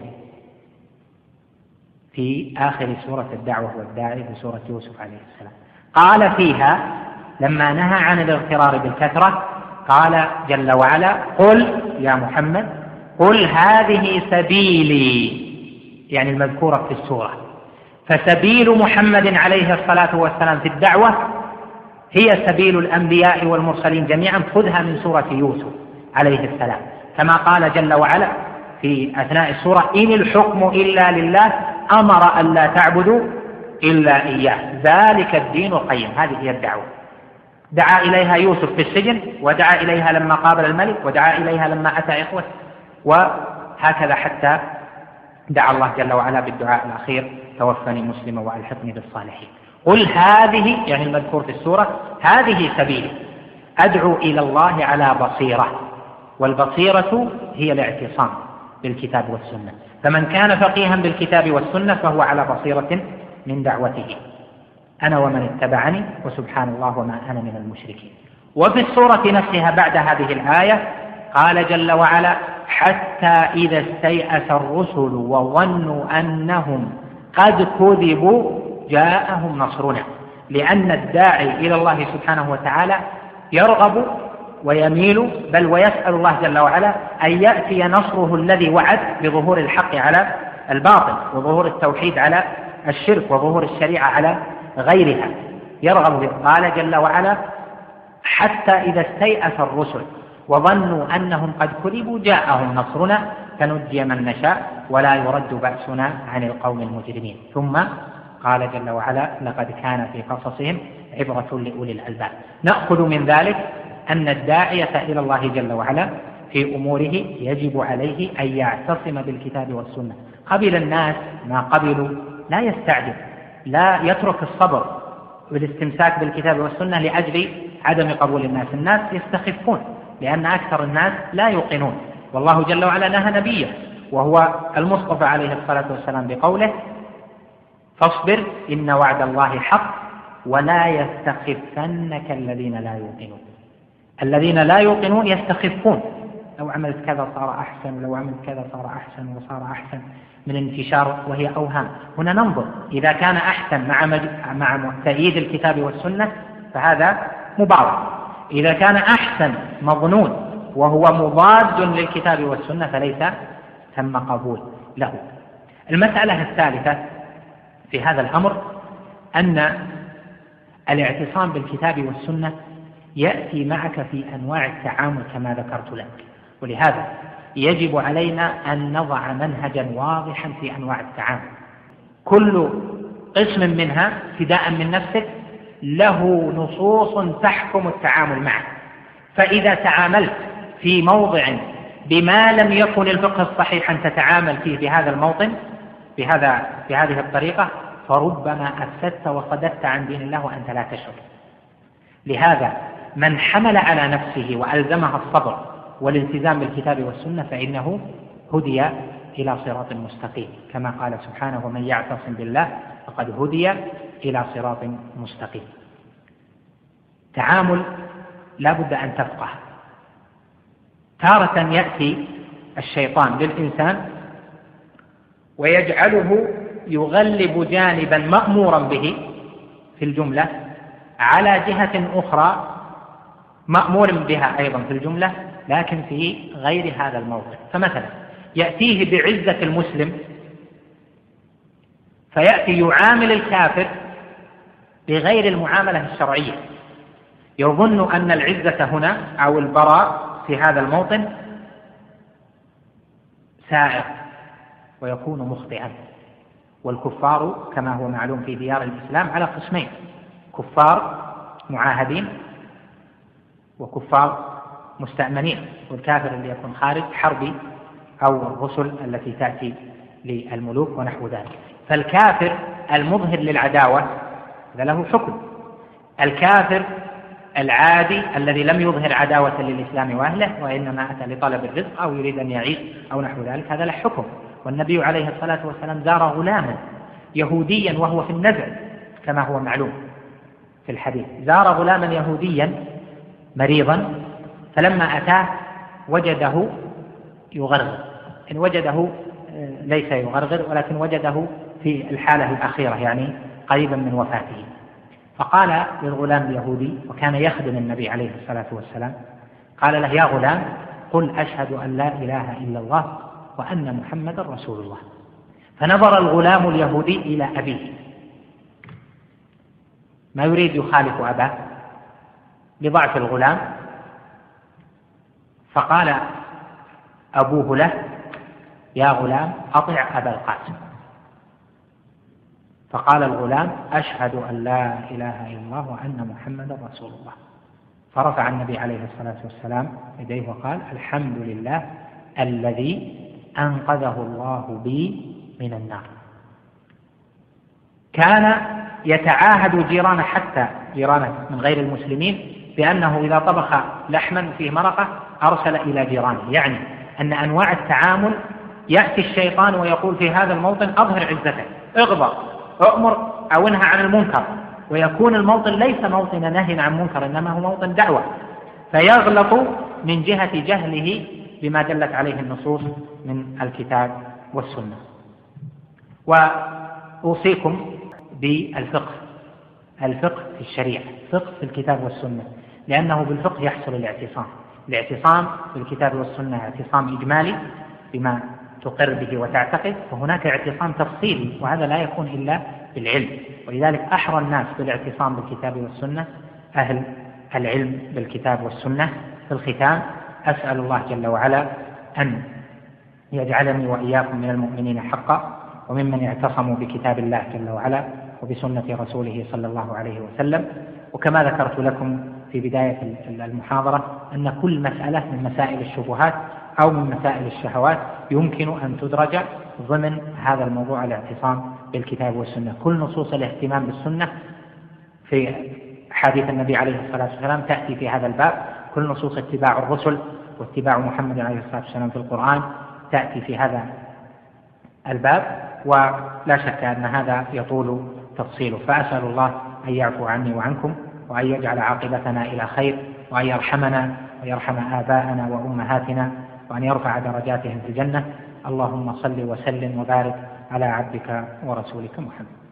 في آخر سورة الدعوة والداعي في سورة يوسف عليه السلام. قال فيها لما نهى عن الاغترار بالكثرة قال جل وعلا قل يا محمد قل هذه سبيلي، يعني المذكورة في السورة. فسبيل محمد عليه الصلاة والسلام في الدعوة هي سبيل الأنبياء والمرسلين جميعا، خذها من سورة يوسف عليه السلام، كما قال جل وعلا في أثناء السورة إن الحكم إلا لله أمر أن لا تعبدوا إلا إياه ذلك الدين القيم. هذه هي الدعوة، دعا إليها يوسف في السجن، ودعا إليها لما قابل الملك، ودعا إليها لما أتى إخوته، وهكذا حتى دعا الله جل وعلا بالدعاء الأخير توفني مسلما وألحقني بالصالحين. قل هذه، يعني المذكور في السورة، هذه سبيلي أدعو إلى الله على بصيرة، والبصيرة هي الاعتصام بالكتاب والسنة. فمن كان فقيها بالكتاب والسنة فهو على بصيرة من دعوته، أنا ومن اتبعني وسبحان الله وما أنا من المشركين. وفي السورة نفسها بعد هذه الآية قال جل وعلا حتى إذا استيأس الرسل وظنوا أنهم قد كذبوا جاءهم نصرنا، لأن الداعي إلى الله سبحانه وتعالى يرغب ويميل بل ويسأل الله جل وعلا أن يأتي نصره الذي وعد بظهور الحق على الباطل، وظهور التوحيد على الشرك، وظهور الشريعة على غيرها، يرغب به. قال جل وعلا حتى إذا استيأس الرسل وظنوا أنهم قد كذبوا جاءهم نصرنا فنجي من نشاء ولا يرد بأسنا عن القوم المجرمين. ثم قال جل وعلا لقد كان في قصصهم عبرة لأولي الألباب. نأخذ من ذلك أن الداعية إلى الله جل وعلا في أموره يجب عليه أن يعتصم بالكتاب والسنة. قبل الناس ما قبلوا لا يستعجل، لا يترك الصبر والاستمساك بالكتاب والسنة لأجل عدم قبول الناس يستخفون، لأن أكثر الناس لا يوقنون، والله جل وعلا نهى نبيه وهو المصطفى عليه الصلاة والسلام بقوله: فاصبر إن وعد الله حق ولا يستخفنك الذين لا يوقنون. الذين لا يوقنون يستخفون، لو عملت كذا صار أحسن، لو عملت كذا صار أحسن وصار أحسن، من انتشار، وهي أوهام. هنا ننظر إذا كان أحسن مع تأييد الكتاب والسنة فهذا مبارك، إذا كان أحسن مظنون وهو مضاد للكتاب والسنة فليس ثم قبول له. المسألة الثالثة في هذا الأمر أن الاعتصام بالكتاب والسنة يأتي معك في أنواع التعامل كما ذكرت لك، ولهذا يجب علينا أن نضع منهجا واضحا في أنواع التعامل، كل قسم منها ابتداء من نفسك له نصوص تحكم التعامل معه. فإذا تعاملت في موضع بما لم يكن الفقه الصحيح أن تتعامل فيه بهذا الموطن بهذه الطريقة فربما أفسدت وصددت عن دين الله وأنت لا تشعر. لهذا من حمل على نفسه وألزمها الصبر والالتزام بالكتاب والسنة فإنه هدي إلى صراط مستقيم، كما قال سبحانه: ومن يعتصم بالله فقد هدي إلى صراط مستقيم. تعامل لا بد أن تفقه. تارة يأتي الشيطان للإنسان ويجعله يغلب جانبا مأمورا به في الجملة على جهة أخرى مأمور بها أيضا في الجملة لكن في غير هذا الموضع. فمثلا يأتيه بعزة المسلم فيأتي يعامل الكافر بغير المعاملة الشرعية، يظن أن العزة هنا أو البراء في هذا الموطن سائغ ويكون مخطئا. والكفار كما هو معلوم في ديار الإسلام على قسمين: كفار معاهدين وكفار مستأمنين، والكافر اللي يكون خارج حربي أو الرسل التي تأتي للملوك ونحو ذلك. فالكافر المظهر للعداوة هذا له حكم، الكافر العادي الذي لم يظهر عداوة للإسلام وأهله وإنما أتى لطلب الرزق أو يريد أن يعيش أو نحو ذلك هذا له حكم. والنبي عليه الصلاة والسلام زار غلاما يهوديا وهو في النزع كما هو معلوم في الحديث، زار غلاما يهوديا مريضا فلما أتاه وجده يغرغر، إن وجده ليس يغرغر ولكن وجده في الحالة الأخيرة يعني قريبا من وفاته، فقال للغلام اليهودي وكان يخدم النبي عليه الصلاة والسلام، قال له: يا غلام قل أشهد أن لا إله إلا الله وأن محمد رسول الله. فنظر الغلام اليهودي إلى أبيه ما يريد يخالف أباه لضعف الغلام، فقال أبوه له: يا غلام أطع أبا القاسم. فقال الغلام: أشهد أن لا إله إلا الله وأن محمد رسول الله. فرفع النبي عليه الصلاة والسلام يديه وقال: الحمد لله الذي أنقذه الله بي من النار. كان يتعاهد جيرانه حتى جيرانه من غير المسلمين بأنه إذا طبخ لحما فيه مرقة أرسل إلى جيرانه، يعني أن أنواع التعامل يأتي الشيطان ويقول في هذا الموطن أظهر عزتك، اغضب، أؤمر أو انهى عن المنكر، ويكون الموطن ليس موطن نهي عن منكر إنما هو موطن دعوة، فيغلط من جهة جهله بما دلت عليه النصوص من الكتاب والسنة. وأوصيكم بالفقه، الفقه في الشريعة، فقه في الكتاب والسنة، لأنه بالفقه يحصل الاعتصام بالكتاب والسنة اعتصام إجمالي بما تقر به وتعتقد، وهناك اعتصام تفصيلي وهذا لا يكون إلا بالعلم، ولذلك أحرى الناس بالاعتصام بالكتاب والسنة أهل العلم بالكتاب والسنة. في الختام أسأل الله جل وعلا أن يجعلني وإياكم من المؤمنين حقا وممن اعتصموا بكتاب الله جل وعلا وبسنة رسوله صلى الله عليه وسلم. وكما ذكرت لكم في بداية المحاضرة أن كل مسألة من مسائل الشبهات أو من مسائل الشهوات يمكن أن تدرج ضمن هذا الموضوع الاعتصام بالكتاب والسنة. كل نصوص الاهتمام بالسنة في أحاديث النبي عليه الصلاة والسلام تأتي في هذا الباب، كل نصوص اتباع الرسل واتباع محمد عليه الصلاة والسلام في القرآن تأتي في هذا الباب، ولا شك أن هذا يطول تفصيله. فأسأل الله أن يعفو عني وعنكم، وأن يجعل عاقبتنا إلى خير، وأن يرحمنا ويرحم آباءنا وأمهاتنا، وأن يرفع درجاتهم في الجنة. اللهم صل وسلم وبارك على عبدك ورسولك محمد.